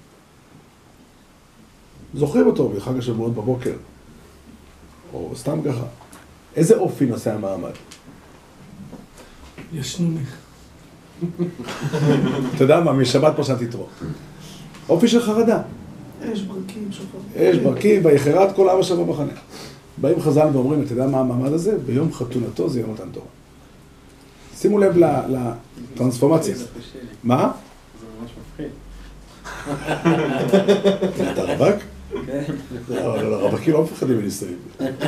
זוכרים אותו בחג השבועות בבוקר, או סתם ככה. איזה אופי נושא המעמד? ישנוני. אתה יודע מה, משבת פרשת יתרו. אופי של חרדה. אש ברקים, שופר. אש ברקים, ויחרד כל עם אשר במחנה. באים חז"ל ואומרים, אתה יודע מה המעמד הזה? ביום חתונתו זה יום מתן תורה. שימו לב לטרנספורמציה. מה? זה ממש מפחיד. אתה רווק? כן. לא, לא, לא, רווקים לא מפחדים מנישואים.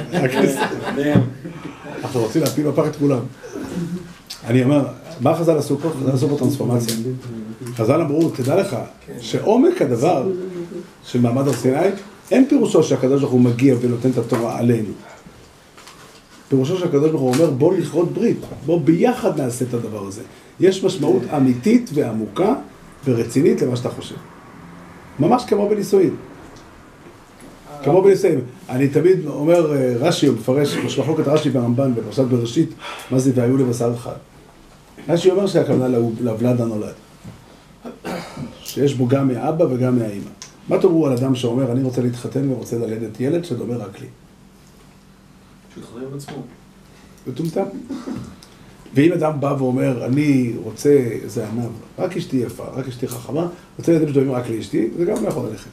אנחנו רוצים להפיל בפח את כולם. אני אומר, מה חז"ל עשו פה? חז"ל עשו פה טרנספורמציה. חז"ל אמרו, תדע לך, שעומק הדבר של מעמד הר סיני, אין פירושו שהקדוש ברוך הוא מגיע ונותן את התורה עלינו. פירושו שהקדוש ברוך הוא אומר, בוא לכרות ברית, בוא ביחד נעשה את הדבר הזה. יש משמעות אמיתית ועמוקה ורצינית למה שאתה חושב. ממש כמו בנישואין. כמו בנישואין. אני תמיד אומר, רש"י, הוא מפרש, יש מחלוקת רש"י והרמב"ן בפרשת בראשית, מה זה והיו לבשר אחד. רש"י אומר שהכוונה להולד הנולד. שיש בו גם מהאבא וגם מהאמא. מה תאמרו על אדם שאומר, אני רוצה להתחתן ורוצה ללדת ילד שדומה רק לי? שיתחתן עם עצמו. מטומטם. ואם אדם בא ואומר, אני רוצה איזה ענב, רק אשתי יפה, רק אשתי חכמה, רוצה ללדת שדומים רק לאשתי, זה גם לא יכול ללכת.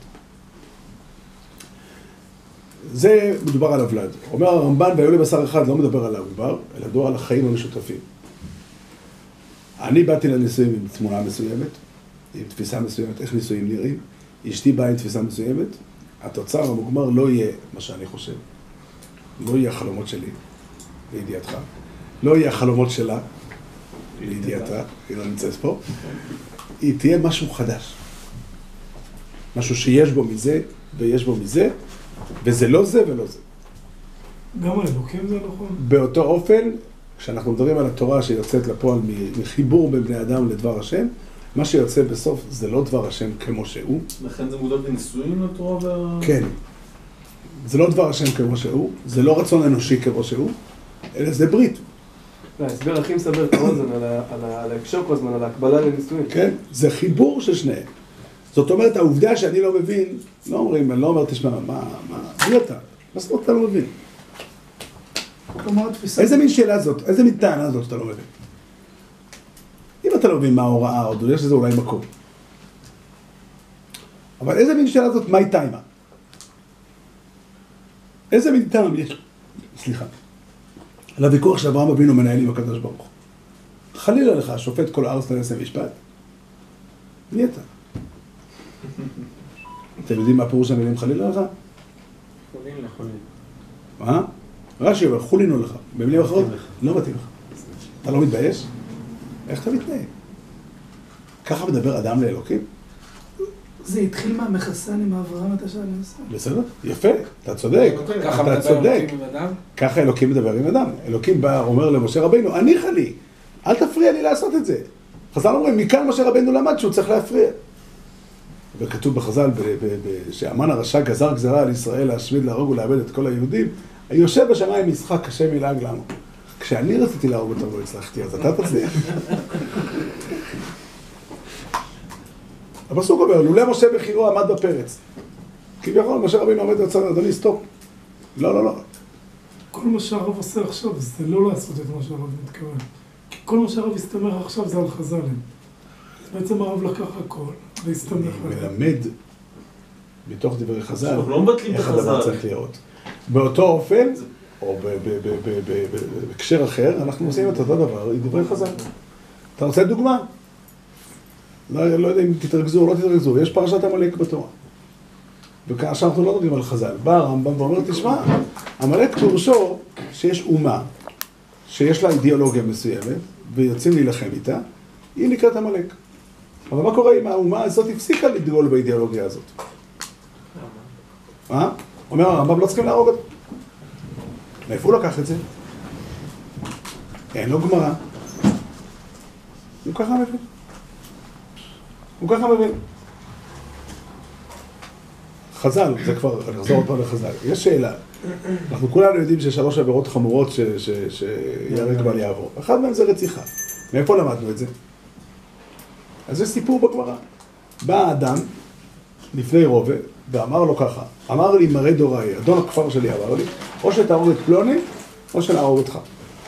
זה מדובר על הוולד. אומר הרמב"ן, והיו לבשר אחד, לא מדבר על העובר, אלא מדבר על החיים המשותפים. אני באתי לנישואים עם תמונה מסוימת, עם תפיסה מסוימת, איך נישואים נראים. אשתי באה עם תפיסה מסוימת, התוצר המוגמר לא יהיה מה שאני חושב. לא יהיה החלומות שלי, לידיעתך. לא יהיה החלומות שלה, לידיעתה, היא לא נמצאת פה. היא תהיה משהו חדש. משהו שיש בו מזה, ויש בו מזה, וזה לא זה ולא זה. גם על אלוקים זה נכון? באותו אופן, כשאנחנו מדברים על התורה שיוצאת לפועל מחיבור בין בני אדם לדבר השם, מה שיוצא בסוף זה לא דבר השם כמו שהוא. לכן זה מודד לנישואים לתורה וה... כן. זה לא דבר השם כמו שהוא, זה לא רצון אנושי כמו שהוא, אלא זה ברית. ההסבר הכי מסבר את האוזן על ההקשר כל הזמן, על ההקבלה לנישואים. כן, זה חיבור של שניהם. זאת אומרת, העובדה שאני לא מבין, לא אומרים, אני לא אומר, תשמע, מה, מה, מי אתה? מה זאת אומרת, אתה לא מבין? כלומר, תפיסה... איזה מין שאלה זאת? איזה מין טענה זאת שאתה לא מבין? אם אתה לא מבין מה ההוראה, עוד יש לזה אולי מקום. אבל איזה מין שאלה זאת, מה היא טיימה? איזה מין טעם יש? סליחה. על הוויכוח של אברהם אבינו מנהל עם הקדוש ברוך הוא. חלילה לך, שופט כל הארץ לנעשה משפט. מי אתה? אתם יודעים מה פירוש המילים חלילה לך? חולין לחולין. מה? רש"י אומר, חולינו לך. במילים אחרות, לא מתאים לך. אתה לא מתבייש? איך אתה מתנהג? ככה מדבר אדם לאלוקים? זה התחיל מהמחסן עם אברהם, אתה שאלה נעשה. בסדר? יפה, אתה צודק. אתה צודק. ככה אלוקים מדבר עם אדם. אלוקים בא, אומר למשה רבינו, הניחה לי, אל תפריע לי לעשות את זה. חז"ל אומרים, מכאן משה רבינו למד שהוא צריך להפריע. וכתוב בחז"ל, שהמן הרשע גזר גזרה על ישראל להשמיד, להרוג ולאבד את כל היהודים, יושב בשמיים משחק קשה מלעג לנו. כשאני רציתי להרוג אותם לא הצלחתי, אז אתה תצליח. הפסוק אומר, לולא משה בחירו עמד בפרץ. כביכול, משה רבינו עומד בצד, אדוני, סטופ. לא, לא, לא. כל מה שהרב עושה עכשיו זה לא לעשות את מה שהרב מתכוון. כי כל מה שהרב הסתמך עכשיו זה על חז"לים. בעצם הרב לקח הכל והסתמך עליו. מלמד בתוך דברי חז"ל, לא מבטלים את איך הדבר החז"ל. צריך להיות. באותו אופן, או בהקשר אחר, אנחנו עושים את אותו דבר, עם דברי חז"ל. אתה רוצה דוגמה? לא, לא יודע אם תתרכזו או לא תתרכזו, יש פרשת עמלק בתורה. וכאשר אנחנו לא נודעים על חז"ל, בא הרמב"ם ואומר, תשמע, עמלק פירושו שיש אומה, שיש לה אידיאולוגיה מסוימת, ויוצאים להילחם איתה, היא נקראת עמלק. אבל מה קורה אם האומה הזאת הפסיקה לדגול באידיאולוגיה הזאת? מה? אומר הרמב"ם, לא צריכים להרוג אותו. מאיפה הוא לקח את זה? אין לו גמרא. הוא ככה מבין. הוא ככה מבין. חז"ל, זה כבר, אני אחזור עוד פעם לחז"ל. יש שאלה. אנחנו כולנו יודעים ששלוש עבירות חמורות שיהרג בל יעבור. אחד מהם זה רציחה. מאיפה למדנו את זה? אז זה סיפור בגמרא. בא האדם לפני רובה ואמר לו ככה, אמר לי מראה דוראי, אדון הכפר שלי אמר לי, או שתהרוג את פלוני, או שנהרוג אותך.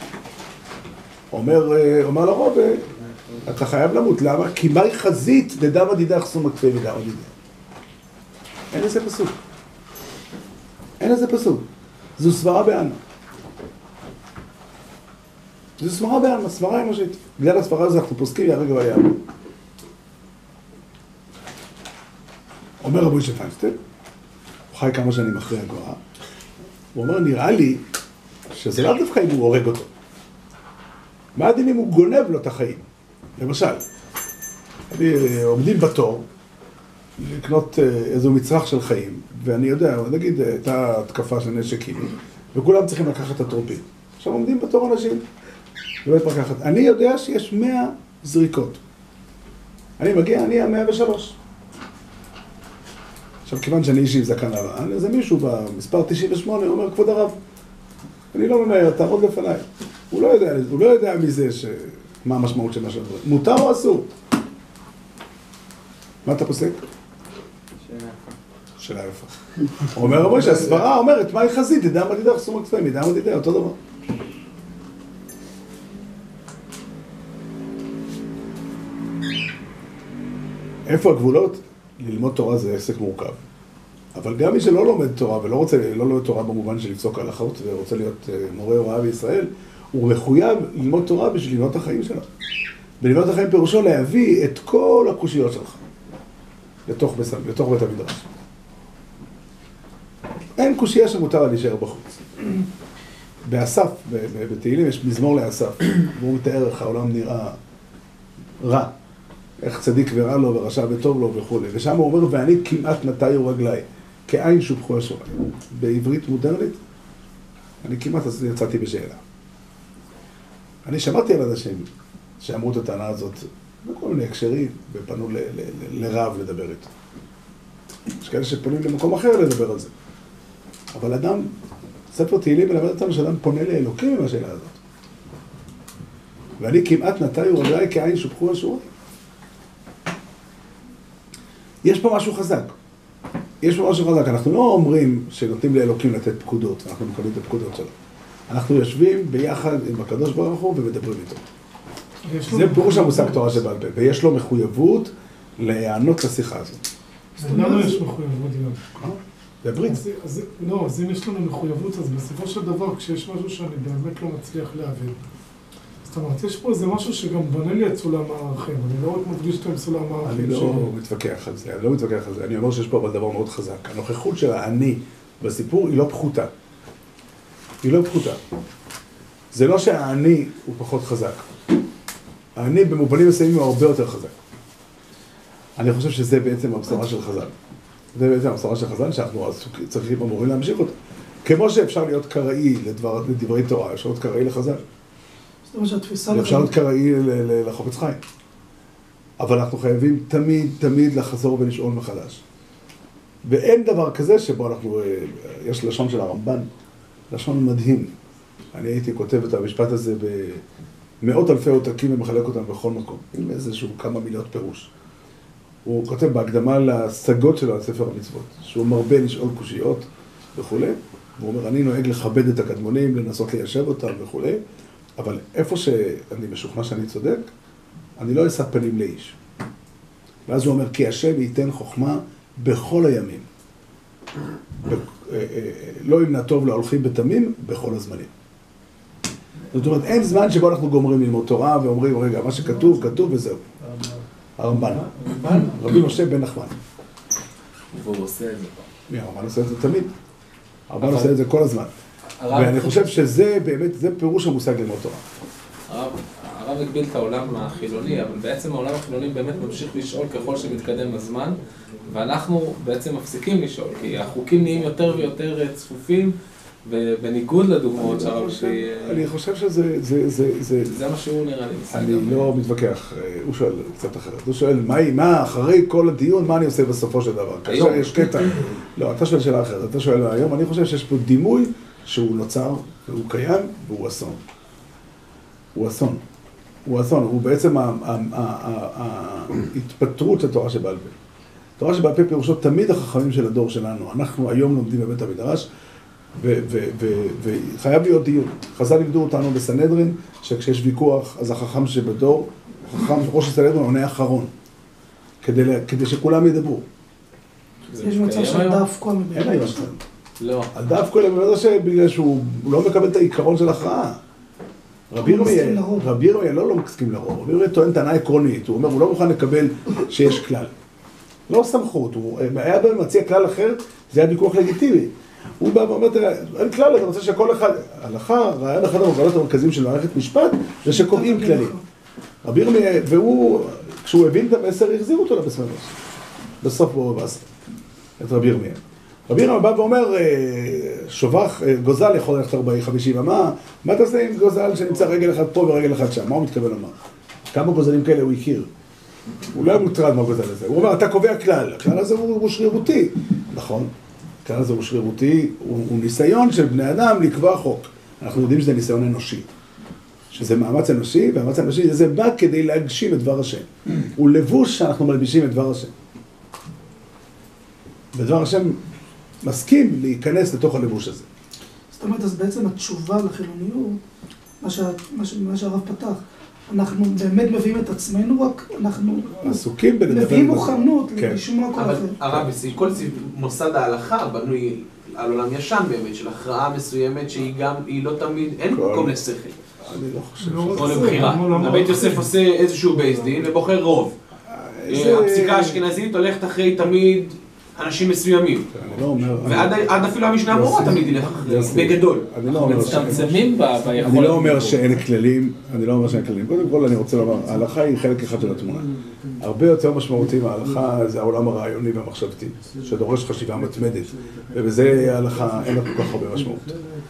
אומר, אומר לרובה, אתה חייב למות, למה? כי מהי חזית דדם עדידך סום הכפי ודם עדידך. אין איזה פסוק. אין איזה פסוק. זו סברה בעלמא. זו סברה בעלמא, סברה אנושית. בגלל הסברה הזו אנחנו פוסקים יהרג בל יעבור. אומר רבי יוסף פיינשטיין, הוא חי כמה שנים אחרי הגבורה, הוא אומר, נראה לי שזה לא דווקא אם הוא הורג אותו. מה הדין אם הוא גונב לו את החיים? למשל, עומדים בתור לקנות איזו מצרך של חיים, ואני יודע, נגיד, הייתה התקפה של נשק כימי, וכולם צריכים לקחת את הטרופים. עכשיו עומדים בתור אנשים, באמת לקחת. אני יודע שיש מאה זריקות. אני מגיע, אני המאה ושלוש. עכשיו, כיוון שאני אישי זקן לבן, אז מישהו במספר תשעים ושמונה אומר, כבוד הרב, אני לא ממהר, תעמוד לפניי. הוא לא יודע, הוא לא יודע מזה ש... מה המשמעות של מה שאתה אומר. מותר או אסור? מה אתה פוסק? שאלה יפה. שאלה יפה. הוא אומר, רבי שהסברה אומרת, מהי חזית? דדם עדידך סום הכפי, מדדם עדידך, אותו דבר. איפה הגבולות? ללמוד תורה זה עסק מורכב. אבל גם מי שלא לומד תורה ולא רוצה, לא לומד תורה במובן של לפסוק הלכות ורוצה להיות מורה הוראה בישראל, הוא מחויב ללמוד תורה בשביל ללמוד את החיים שלו. וללמוד את החיים פירושו להביא את כל הקושיות שלך לתוך, לתוך בית המדרש. אין קושייה שמותר להישאר בחוץ. באסף, בתהילים יש מזמור לאסף, והוא מתאר איך העולם נראה רע. איך צדיק ורע לו ורשע וטוב לו וכו'. ושם הוא אומר, ואני כמעט נטיו רגליי, כעין שופכו השוריים. בעברית מודרנית, אני כמעט יצאתי בשאלה. אני שמעתי על אנשים שאמרו את הטענה הזאת בכל מיני הקשרים, ופנו ל- ל- ל- לרב לדבר איתו. יש כאלה שפונים למקום אחר לדבר על זה. אבל אדם, ספר תהילים מלמד אותנו שאדם פונה לאלוקים עם השאלה הזאת. ואני כמעט נטיו רגליי, כעין שופכו השוריים. יש פה משהו חזק. יש פה משהו חזק. אנחנו לא אומרים שנותנים לאלוקים לתת פקודות, ואנחנו מקבלים את הפקודות שלו. אנחנו יושבים ביחד עם הקדוש ברוך הוא ומדברים איתו. זה פירוש המושג תורה שבעל פה, ויש לו מחויבות להיענות לשיחה הזאת. למה יש מחויבות גם? זה ברית. לא, אז אם יש לנו מחויבות, אז בסופו של דבר, כשיש משהו שאני באמת לא מצליח להבין. זאת אומרת, יש פה איזה משהו שגם בנה לי את סולם הערכים. אני לא רק מדגיש את סולם הערכים. אני לא מתווכח על זה, אני לא מתווכח על זה. אני אומר שיש פה אבל דבר מאוד חזק. הנוכחות של האני בסיפור היא לא פחותה. היא לא פחותה. זה לא שהאני הוא פחות חזק. האני במובנים מסוימים הוא הרבה יותר חזק. אני חושב שזה בעצם הבשורה של חז"ל. זה בעצם הבשורה של חז"ל שאנחנו צריכים אמורים להמשיך אותה. כמו שאפשר להיות קראי לדבר, לדברי תורה, אפשר להיות קראי לחז"ל. אפשר להיות קראי לחופץ חיים. אבל אנחנו חייבים תמיד, תמיד לחזור ולשאול מחדש. ואין דבר כזה שבו אנחנו, יש לשון של הרמב"ן, לשון מדהים. אני הייתי כותב את המשפט הזה במאות אלפי עותקים ומחלק אותם בכל מקום, עם איזשהו כמה מילות פירוש. הוא כותב בהקדמה להשגות שלו על ספר המצוות, שהוא מרבה לשאול קושיות וכו'. והוא אומר, אני נוהג לכבד את הקדמונים, לנסות ליישב אותם וכו'. אבל איפה שאני משוכנע שאני צודק, אני לא אשא פנים לאיש. ואז הוא אומר, כי השם ייתן חוכמה בכל הימים. לא ימנע טוב להולכים בתמים בכל הזמנים. זאת אומרת, אין זמן שבו אנחנו גומרים ללמוד תורה ואומרים, רגע, מה שכתוב, כתוב וזהו. הרמב"ן. רבי משה בן נחמן. והוא עושה את זה. מי, הרמב"ן עושה את זה תמיד. הרמב"ן עושה את זה כל הזמן. ואני חושב שזה באמת, זה פירוש המושג ללמוד תורה. הרב הגביל את העולם החילוני, אבל בעצם העולם החילוני באמת ממשיך לשאול ככל שמתקדם הזמן, ואנחנו בעצם מפסיקים לשאול, כי החוקים נהיים יותר ויותר צפופים, ובניגוד לדוגמאות שהרב שהיא... אני חושב שזה... זה מה שהוא נראה לי. אני לא מתווכח, הוא שואל קצת אחרת. הוא שואל, מה אחרי כל הדיון, מה אני עושה בסופו של דבר? כאשר יש קטע. לא, אתה שואל שאלה אחרת. אתה שואל היום, אני חושב שיש פה דימוי שהוא נוצר, והוא קיים, והוא אסון. הוא אסון. הוא אסון. הוא בעצם ההתפטרות של תורה שבעל פה. תורה שבעל פה פירושו תמיד החכמים של הדור שלנו. אנחנו היום לומדים בבית המדרש, וחייב להיות דיון. חז"ל לימדו אותנו בסנהדרין, שכשיש ויכוח, אז החכם שבדור, החכם ראש הסנהדרין עונה אחרון, כדי שכולם ידברו. יש מצב של דף כל מיני. אין היום כאן. לא. הדף כל מיני, בגלל שהוא לא מקבל את העיקרון של הכרעה. רבי ירמיה לא לא מסכים לרוב, רבי ירמיה טוען טענה עקרונית, הוא אומר, הוא לא מוכן לקבל שיש כלל. לא סמכות, הוא היה מציע כלל אחר, זה היה ויכוח לגיטימי. הוא בא ואומר, תראה, אין כלל, אני רוצה שכל אחד, הלכה, רעיון אחד המובנות המרכזיים של מערכת משפט, זה שקובעים כללים. רבי ירמיה, והוא, כשהוא הבין את המסר, החזיר אותו לבסמנוס. בסוף בו ובאסר, את רבי ירמיה. רבי ירמיה בא ואומר, שובח, גוזל יכול ללכת ארבעים חמישים, מה, מה תעשה עם גוזל שנמצא רגל אחד פה ורגל אחד שם? מה הוא מתכוון לומר? כמה גוזלים כאלה הוא הכיר? הוא לא היה מוטרד מהגוזל הזה. הוא אומר, אתה קובע כלל, הכלל הזה הוא שרירותי. נכון. הכלל הזה הוא שרירותי, הוא, הוא ניסיון של בני אדם לקבוע חוק. אנחנו יודעים שזה ניסיון אנושי. שזה מאמץ אנושי, והמאמץ האנושי זה בא כדי להגשים את דבר השם. הוא לבוש שאנחנו מלבישים את דבר השם. ודבר השם מסכים להיכנס לתוך הלבוש הזה. זאת אומרת, אז בעצם התשובה לחילוניות, מה, שה, מה, ש, מה שהרב פתח, אנחנו באמת מביאים את עצמנו, רק אנחנו עסוקים בלדבר. מביאים מוכנות לשמוע כל אחר. אבל הרב, כל מוסד ההלכה בנוי על עולם ישן באמת, של הכרעה מסוימת שהיא גם, היא לא תמיד, אין מקום לשכל. אני לא חושב. או לבחירה. הבית יוסף עושה איזשהו בייס דין ובוחר רוב. הפסיקה האשכנזית הולכת אחרי תמיד אנשים מסוימים. ועד אפילו המשנה המורה תמיד ילך אחרי, בגדול. מצטמצמים ביכולת. אני לא אומר שאין כללים, אני לא אומר שאין כללים. קודם כל אני רוצה לומר, ההלכה היא חלק אחד של התמונה. הרבה יותר משמעותי מההלכה זה העולם הרעיוני והמחשבתי, שדורש חשיבה מתמדת, ובזה ההלכה אין לה כל כך הרבה משמעות.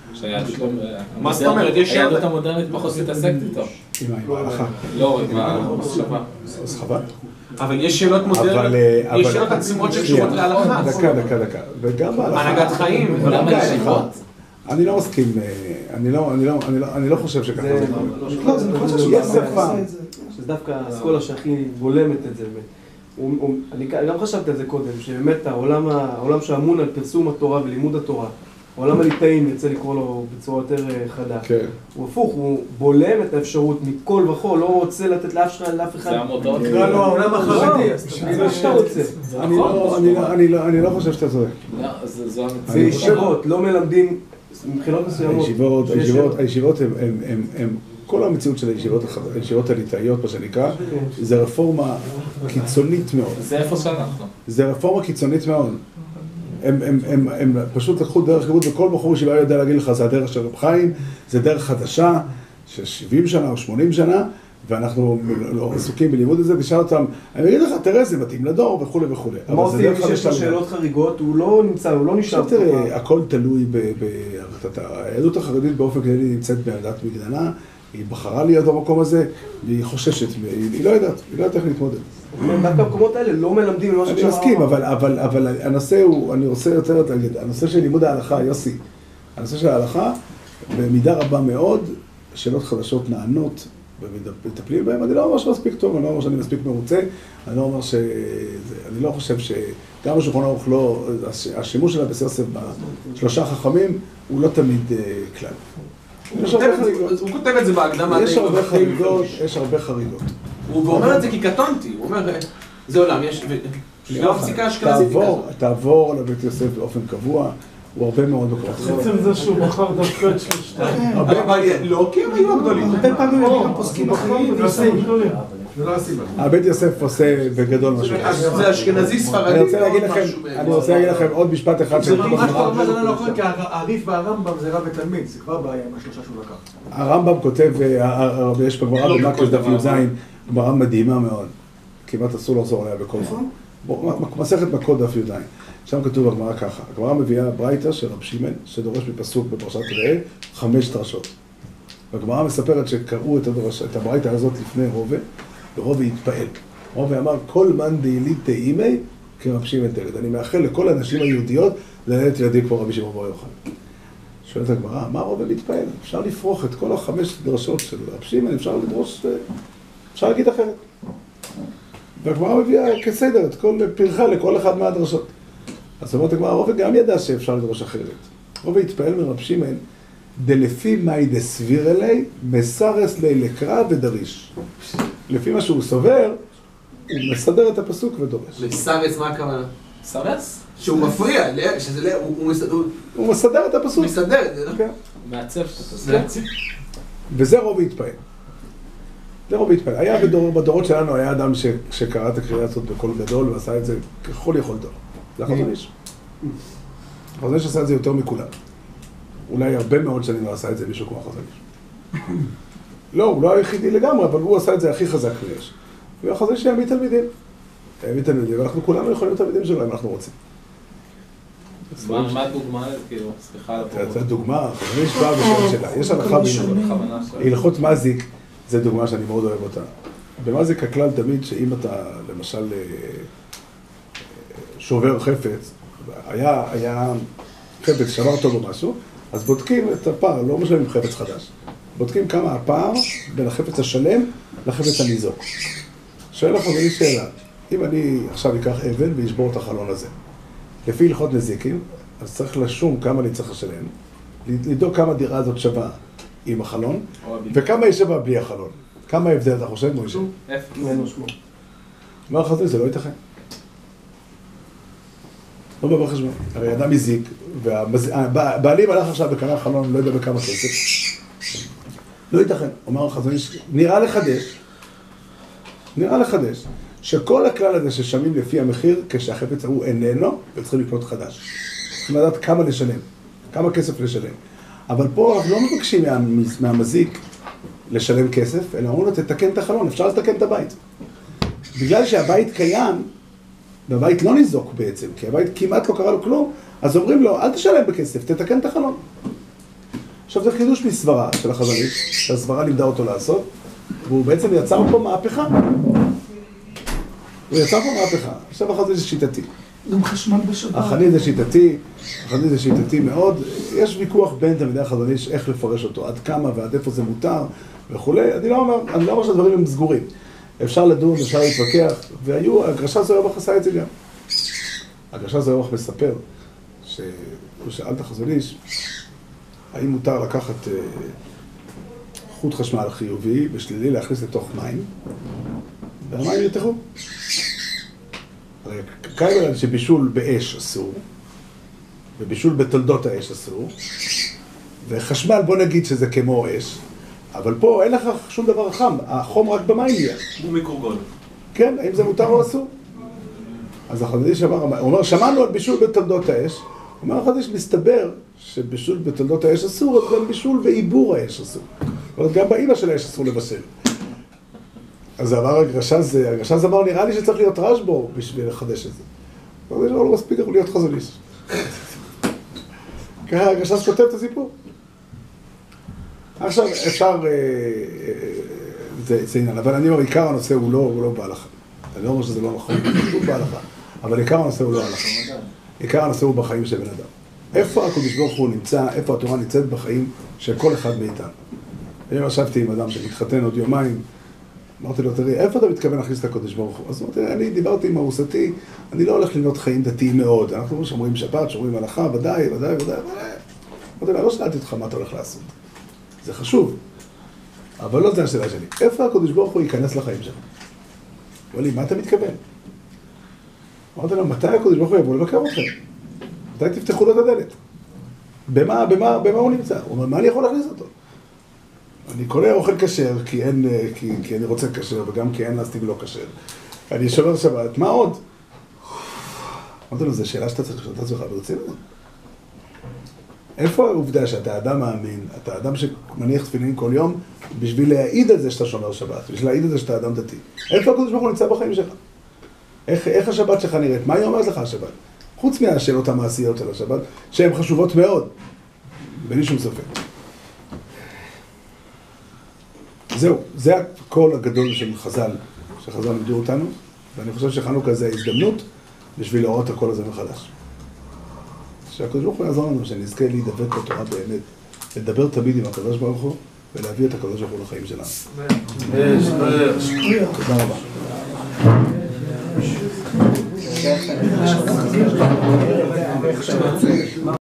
מה זאת אומרת? היהדות המודרנית פחות מתעסקת איתו. עם ההלכה. לא, עם המחשבה. אז חבל. אבל יש שאלות מודרניות, יש שאלות עצמות שקשורות להלכה. דקה, דקה, דקה. וגם בהלכה. הנהגת חיים, וגם בישיבות. אני לא מסכים, אני לא, אני לא, אני לא, אני לא חושב שככה זה. לא, זה נכון שיש שפה. שזה דווקא האסכולה שהכי בולמת את זה. אני גם חשבתי על זה קודם, שבאמת העולם שאמון על פרסום התורה ולימוד התורה, העולם הליטאי, נרצה לקרוא לו בצורה יותר חדה. הוא הפוך, הוא בולם את האפשרות מכל וכל, לא רוצה לתת לאף אחד. זה המודעות. נקרא לו העולם החרדי, זה מה שאתה רוצה. אני לא חושב שאתה צודק. זה ישיבות, לא מלמדים מבחינות מסוימות. הישיבות הם, כל המציאות של הישיבות הליטאיות, מה שנקרא, זה רפורמה קיצונית מאוד. זה איפה שאנחנו. זה רפורמה קיצונית מאוד. הם, הם, הם, הם פשוט לקחו דרך לימוד, וכל בחור ישיבה יודע להגיד לך, זה הדרך של רב חיים, זה דרך חדשה, של שבעים שנה או שמונים שנה, ואנחנו לא עסוקים בלימוד הזה, תשאל אותם, אני אגיד לך, תראה, זה מתאים לדור, וכו' וכו'. מה עושים שיש לו שאלות חריגות, הוא לא נמצא, הוא לא נשאר. עכשיו תראה, הכל תלוי היהדות החרדית באופן כללי נמצאת בעדת מגדנה, היא בחרה להיות במקום הזה, והיא חוששת, היא לא יודעת, היא לא יודעת איך להתמודד. דווקא המקומות האלה לא מלמדים ממה אני מסכים, אבל הנושא הוא, אני רוצה יותר להגיד, הנושא של לימוד ההלכה, יוסי, הנושא של ההלכה, במידה רבה מאוד, שאלות חדשות נענות, ומטפלים בהם, אני לא אומר שמספיק טוב, אני לא אומר שאני מספיק מרוצה, אני לא אומר ש... אני לא חושב שגם השולחן ערוך לא, השימוש של הבית יוסף בשלושה חכמים, הוא לא תמיד כלל. הוא כותב את זה בהקדמה. יש הרבה חריגות, יש הרבה חריגות. הוא אומר את זה כי קטונתי, הוא אומר, זה עולם, יש... גם הפסיקה האשכנזית היא כזאת. תעבור לבית יוסף באופן קבוע, הוא הרבה מאוד מקום. בעצם זה שהוא בחר דווקא את שלושתם. אבל לא, כי הם היו הגדולים. הרבה פעמים הם גם פוסקים אחרים. הבית יוסף עושה בגדול משהו. זה אשכנזי ספרדי. אני רוצה להגיד לכם עוד משפט אחד. זה ממש לא אומר, זה לא נכון, כי הריף והרמב"ם זה רב ותלמיד, זה כבר בעיה עם השלושה שהוא לקח. הרמב"ם כותב, יש בגמרא במקש דף י"ז, גמרא מדהימה מאוד. כמעט אסור לחזור עליה בכל פעם. מסכת מכות דף י"ז. שם כתוב בגמרא ככה, הגמרא מביאה ברייתא של רב שמעון, שדורש בפסוק בפרשת ראה, חמש דרשות. והגמרא מספרת שקראו את, הדרש, את הברייתא הזאת לפני רובה, ורובה התפעל. רובה אמר, כל מאן דאילי תאימי כרב שמעון תלד. אני מאחל לכל הנשים היהודיות ללדת ילדים כמו רבי שמעון בר יוחאי. שואלת הגמרא, מה רובה מתפעל? אפשר לפרוח את כל החמש דרשות של רב שמעון, אפשר לדרוש, אפשר להגיד אחרת. והגמרא מביאה כסדר את כל פרחה לכל אחד מהדרשות. אז אומרת הגמרא, רובה גם ידע שאפשר לדרוש אחרת. רובה התפעל מרב שמעון, דלפי מאי דסביר אלי, מסרס לי לקרא ודריש. לפי מה שהוא סובר, הוא מסדר את הפסוק ודורש. מסרס, מה הכוונה? סרס? שהוא מפריע, שזה לא, הוא מסדר... הוא מסדר את הפסוק. הוא מסדר את זה, לא? כן. מעצב את הפסוק. וזה רובה התפעל. זה רובה התפעל. היה בדורות שלנו, היה אדם שקרא את הקריאה הזאת בקול גדול, ועשה את זה ככל יכולתו. זה החזון איש. החזון איש עשה את זה יותר מכולם. אולי הרבה מאוד שנים לא עשה את זה מישהו כמו החזון איש. לא, הוא לא היחידי לגמרי, אבל הוא עשה את זה הכי חזק מיש. והחזון איש העמיד תלמידים. העמיד תלמידים, ואנחנו כולנו יכולים להיות תלמידים שלו אם אנחנו רוצים. מה הדוגמה? כאילו, סליחה על הפרעות. זה דוגמה, החזון איש בא בשביל שלה. יש הלכה בהלכות מזיק, זו דוגמה שאני מאוד אוהב אותה. במזיק הכלל תמיד שאם אתה, למשל, שובר חפץ, היה, היה חפץ שבר טוב או משהו, אז בודקים את הפער, לא משלמים עם חפץ חדש. בודקים כמה הפער בין החפץ השלם לחפץ הניזוק. שואל לך, ואני שאלה, אם אני עכשיו אקח אבן וישבור את החלון הזה, לפי הלכות נזיקים, אז צריך לשום כמה אני צריך לשלם, לדאוג כמה דירה הזאת שווה עם החלון, וכמה היא שווה בלי החלון. כמה הבדל אתה חושב, מוישה? אפס. מה החזון? זה לא ייתכן. לא בבר חשבון. הרי אדם הזיק, והבעלים הלך עכשיו בקנה חלון, לא יודע בכמה כסף. לא ייתכן. אומר החזון, נראה לחדש, נראה לחדש, שכל הכלל הזה ששמים לפי המחיר, כשהחפץ ההוא איננו, וצריכים לקנות חדש. צריכים לדעת כמה לשלם, כמה כסף לשלם. אבל פה אנחנו לא מבקשים מהמזיק לשלם כסף, אלא אומרים לו, תתקן את החלון, אפשר לתקן את הבית. בגלל שהבית קיים, והבית לא ניזוק בעצם, כי הבית כמעט לא קרה לו כלום, אז אומרים לו, אל תשלם בכסף, תתקן את החלון. עכשיו זה חידוש מסברה של החזון איש, שהסברה לימדה אותו לעשות, והוא בעצם יצר פה מהפכה. הוא יצר פה מהפכה. עכשיו החזון איש זה שיטתי. גם חשמל בשבת. החנית זה שיטתי, החנית זה שיטתי מאוד. יש ויכוח בין תלמידי החזון איש איך לפרש אותו, עד כמה ועד איפה זה מותר וכולי. אני לא אומר, אני לא אומר שהדברים הם סגורים. אפשר לדון, אפשר להתווכח, והיו, הגרשה זוהרבך עשה את זה גם. הגרשה זוהרבך מספר שהוא שאל את החזון איש, האם מותר לקחת uh, חוט חשמל חיובי ושלילי להכניס לתוך מים, והמים יתחו. הרי קיימל שבישול באש אסור, ובישול בתולדות האש אסור, וחשמל בוא נגיד שזה כמו אש, אבל פה אין לך שום דבר חם, החום רק במים יהיה. הוא מיקרוגול. כן, האם זה מותר או אסור? אז החדש אמר, הוא אומר, שמענו על בישול בתולדות האש, הוא אומר, החדש מסתבר שבישול בתולדות האש אסור, אז גם בישול בעיבור האש אסור. זאת אומרת, גם באמא של האש אסור לבשל. אז אמר הגרשז, הגרשז אמר, נראה לי שצריך להיות רשב"א בשביל לחדש את זה. אבל זה לא מספיק יכול להיות חזון איש. ככה הגרשז כותב את הסיפור. עכשיו אפשר, זה עניין, אבל אני אומר, עיקר הנושא הוא לא בהלכה. אני לא אומר שזה לא נכון, הוא בהלכה. אבל עיקר הנושא הוא לא הלכה. עיקר הנושא הוא בחיים של בן אדם. איפה הקדוש ברוך הוא נמצא, איפה התורה נמצאת בחיים של כל אחד מאיתנו. אני ישבתי עם אדם שמתחתן עוד יומיים, אמרתי לו, תראי, איפה אתה מתכוון להכניס את הקדוש ברוך הוא? אז אמרתי, אני דיברתי עם ארוסתי, אני לא הולך לנהות חיים דתיים מאוד. אנחנו שומרים שבת, שומרים הלכה, ודאי, ודאי, ודאי. אמרתי לה, לא שאלתי אותך מה אתה הולך לעשות. זה חשוב, אבל לא זה השאלה שלי. איפה הקדוש ברוך הוא ייכנס לחיים שלך? אמר לי, מה אתה מתכוון? אמרתי לו, מתי הקדוש ברוך הוא יבוא לבקר אתכם? מתי תפתחו לו את הדלת? במה, במה, במה הוא נמצא? הוא אומר, מה אני יכול להכניס אותו? אני קונה אוכל כשר, כי אין, כי, כי אני רוצה כשר, וגם כי אין להסתיג לא כשר. אני שומר שבת, מה עוד? אמרתי לו, זו שאלה שאתה צריך לשאול את עצמך ברצינות. איפה העובדה שאתה אדם מאמין, אתה אדם שמניח תפילין כל יום, בשביל להעיד על זה שאתה שומר שבת, בשביל להעיד על זה שאתה אדם דתי? איפה הקדוש ברוך הוא נמצא בחיים שלך? איך, איך השבת שלך נראית? מה היא אומרת לך השבת? חוץ מהשאלות המעשיות של השבת, שהן חשובות מאוד, בלי שום ספק. זהו, זה הקול הגדול של חז"ל, שחז"ל לימדו אותנו, ואני חושב שחנוכה זה ההזדמנות בשביל לראות את הקול הזה מחדש. שהקדוש ברוך הוא יעזור לנו, שנזכה להידבק בתורה באמת, לדבר תמיד עם הקדוש ברוך הוא, ולהביא את הקדוש ברוך הוא לחיים שלנו. תודה רבה.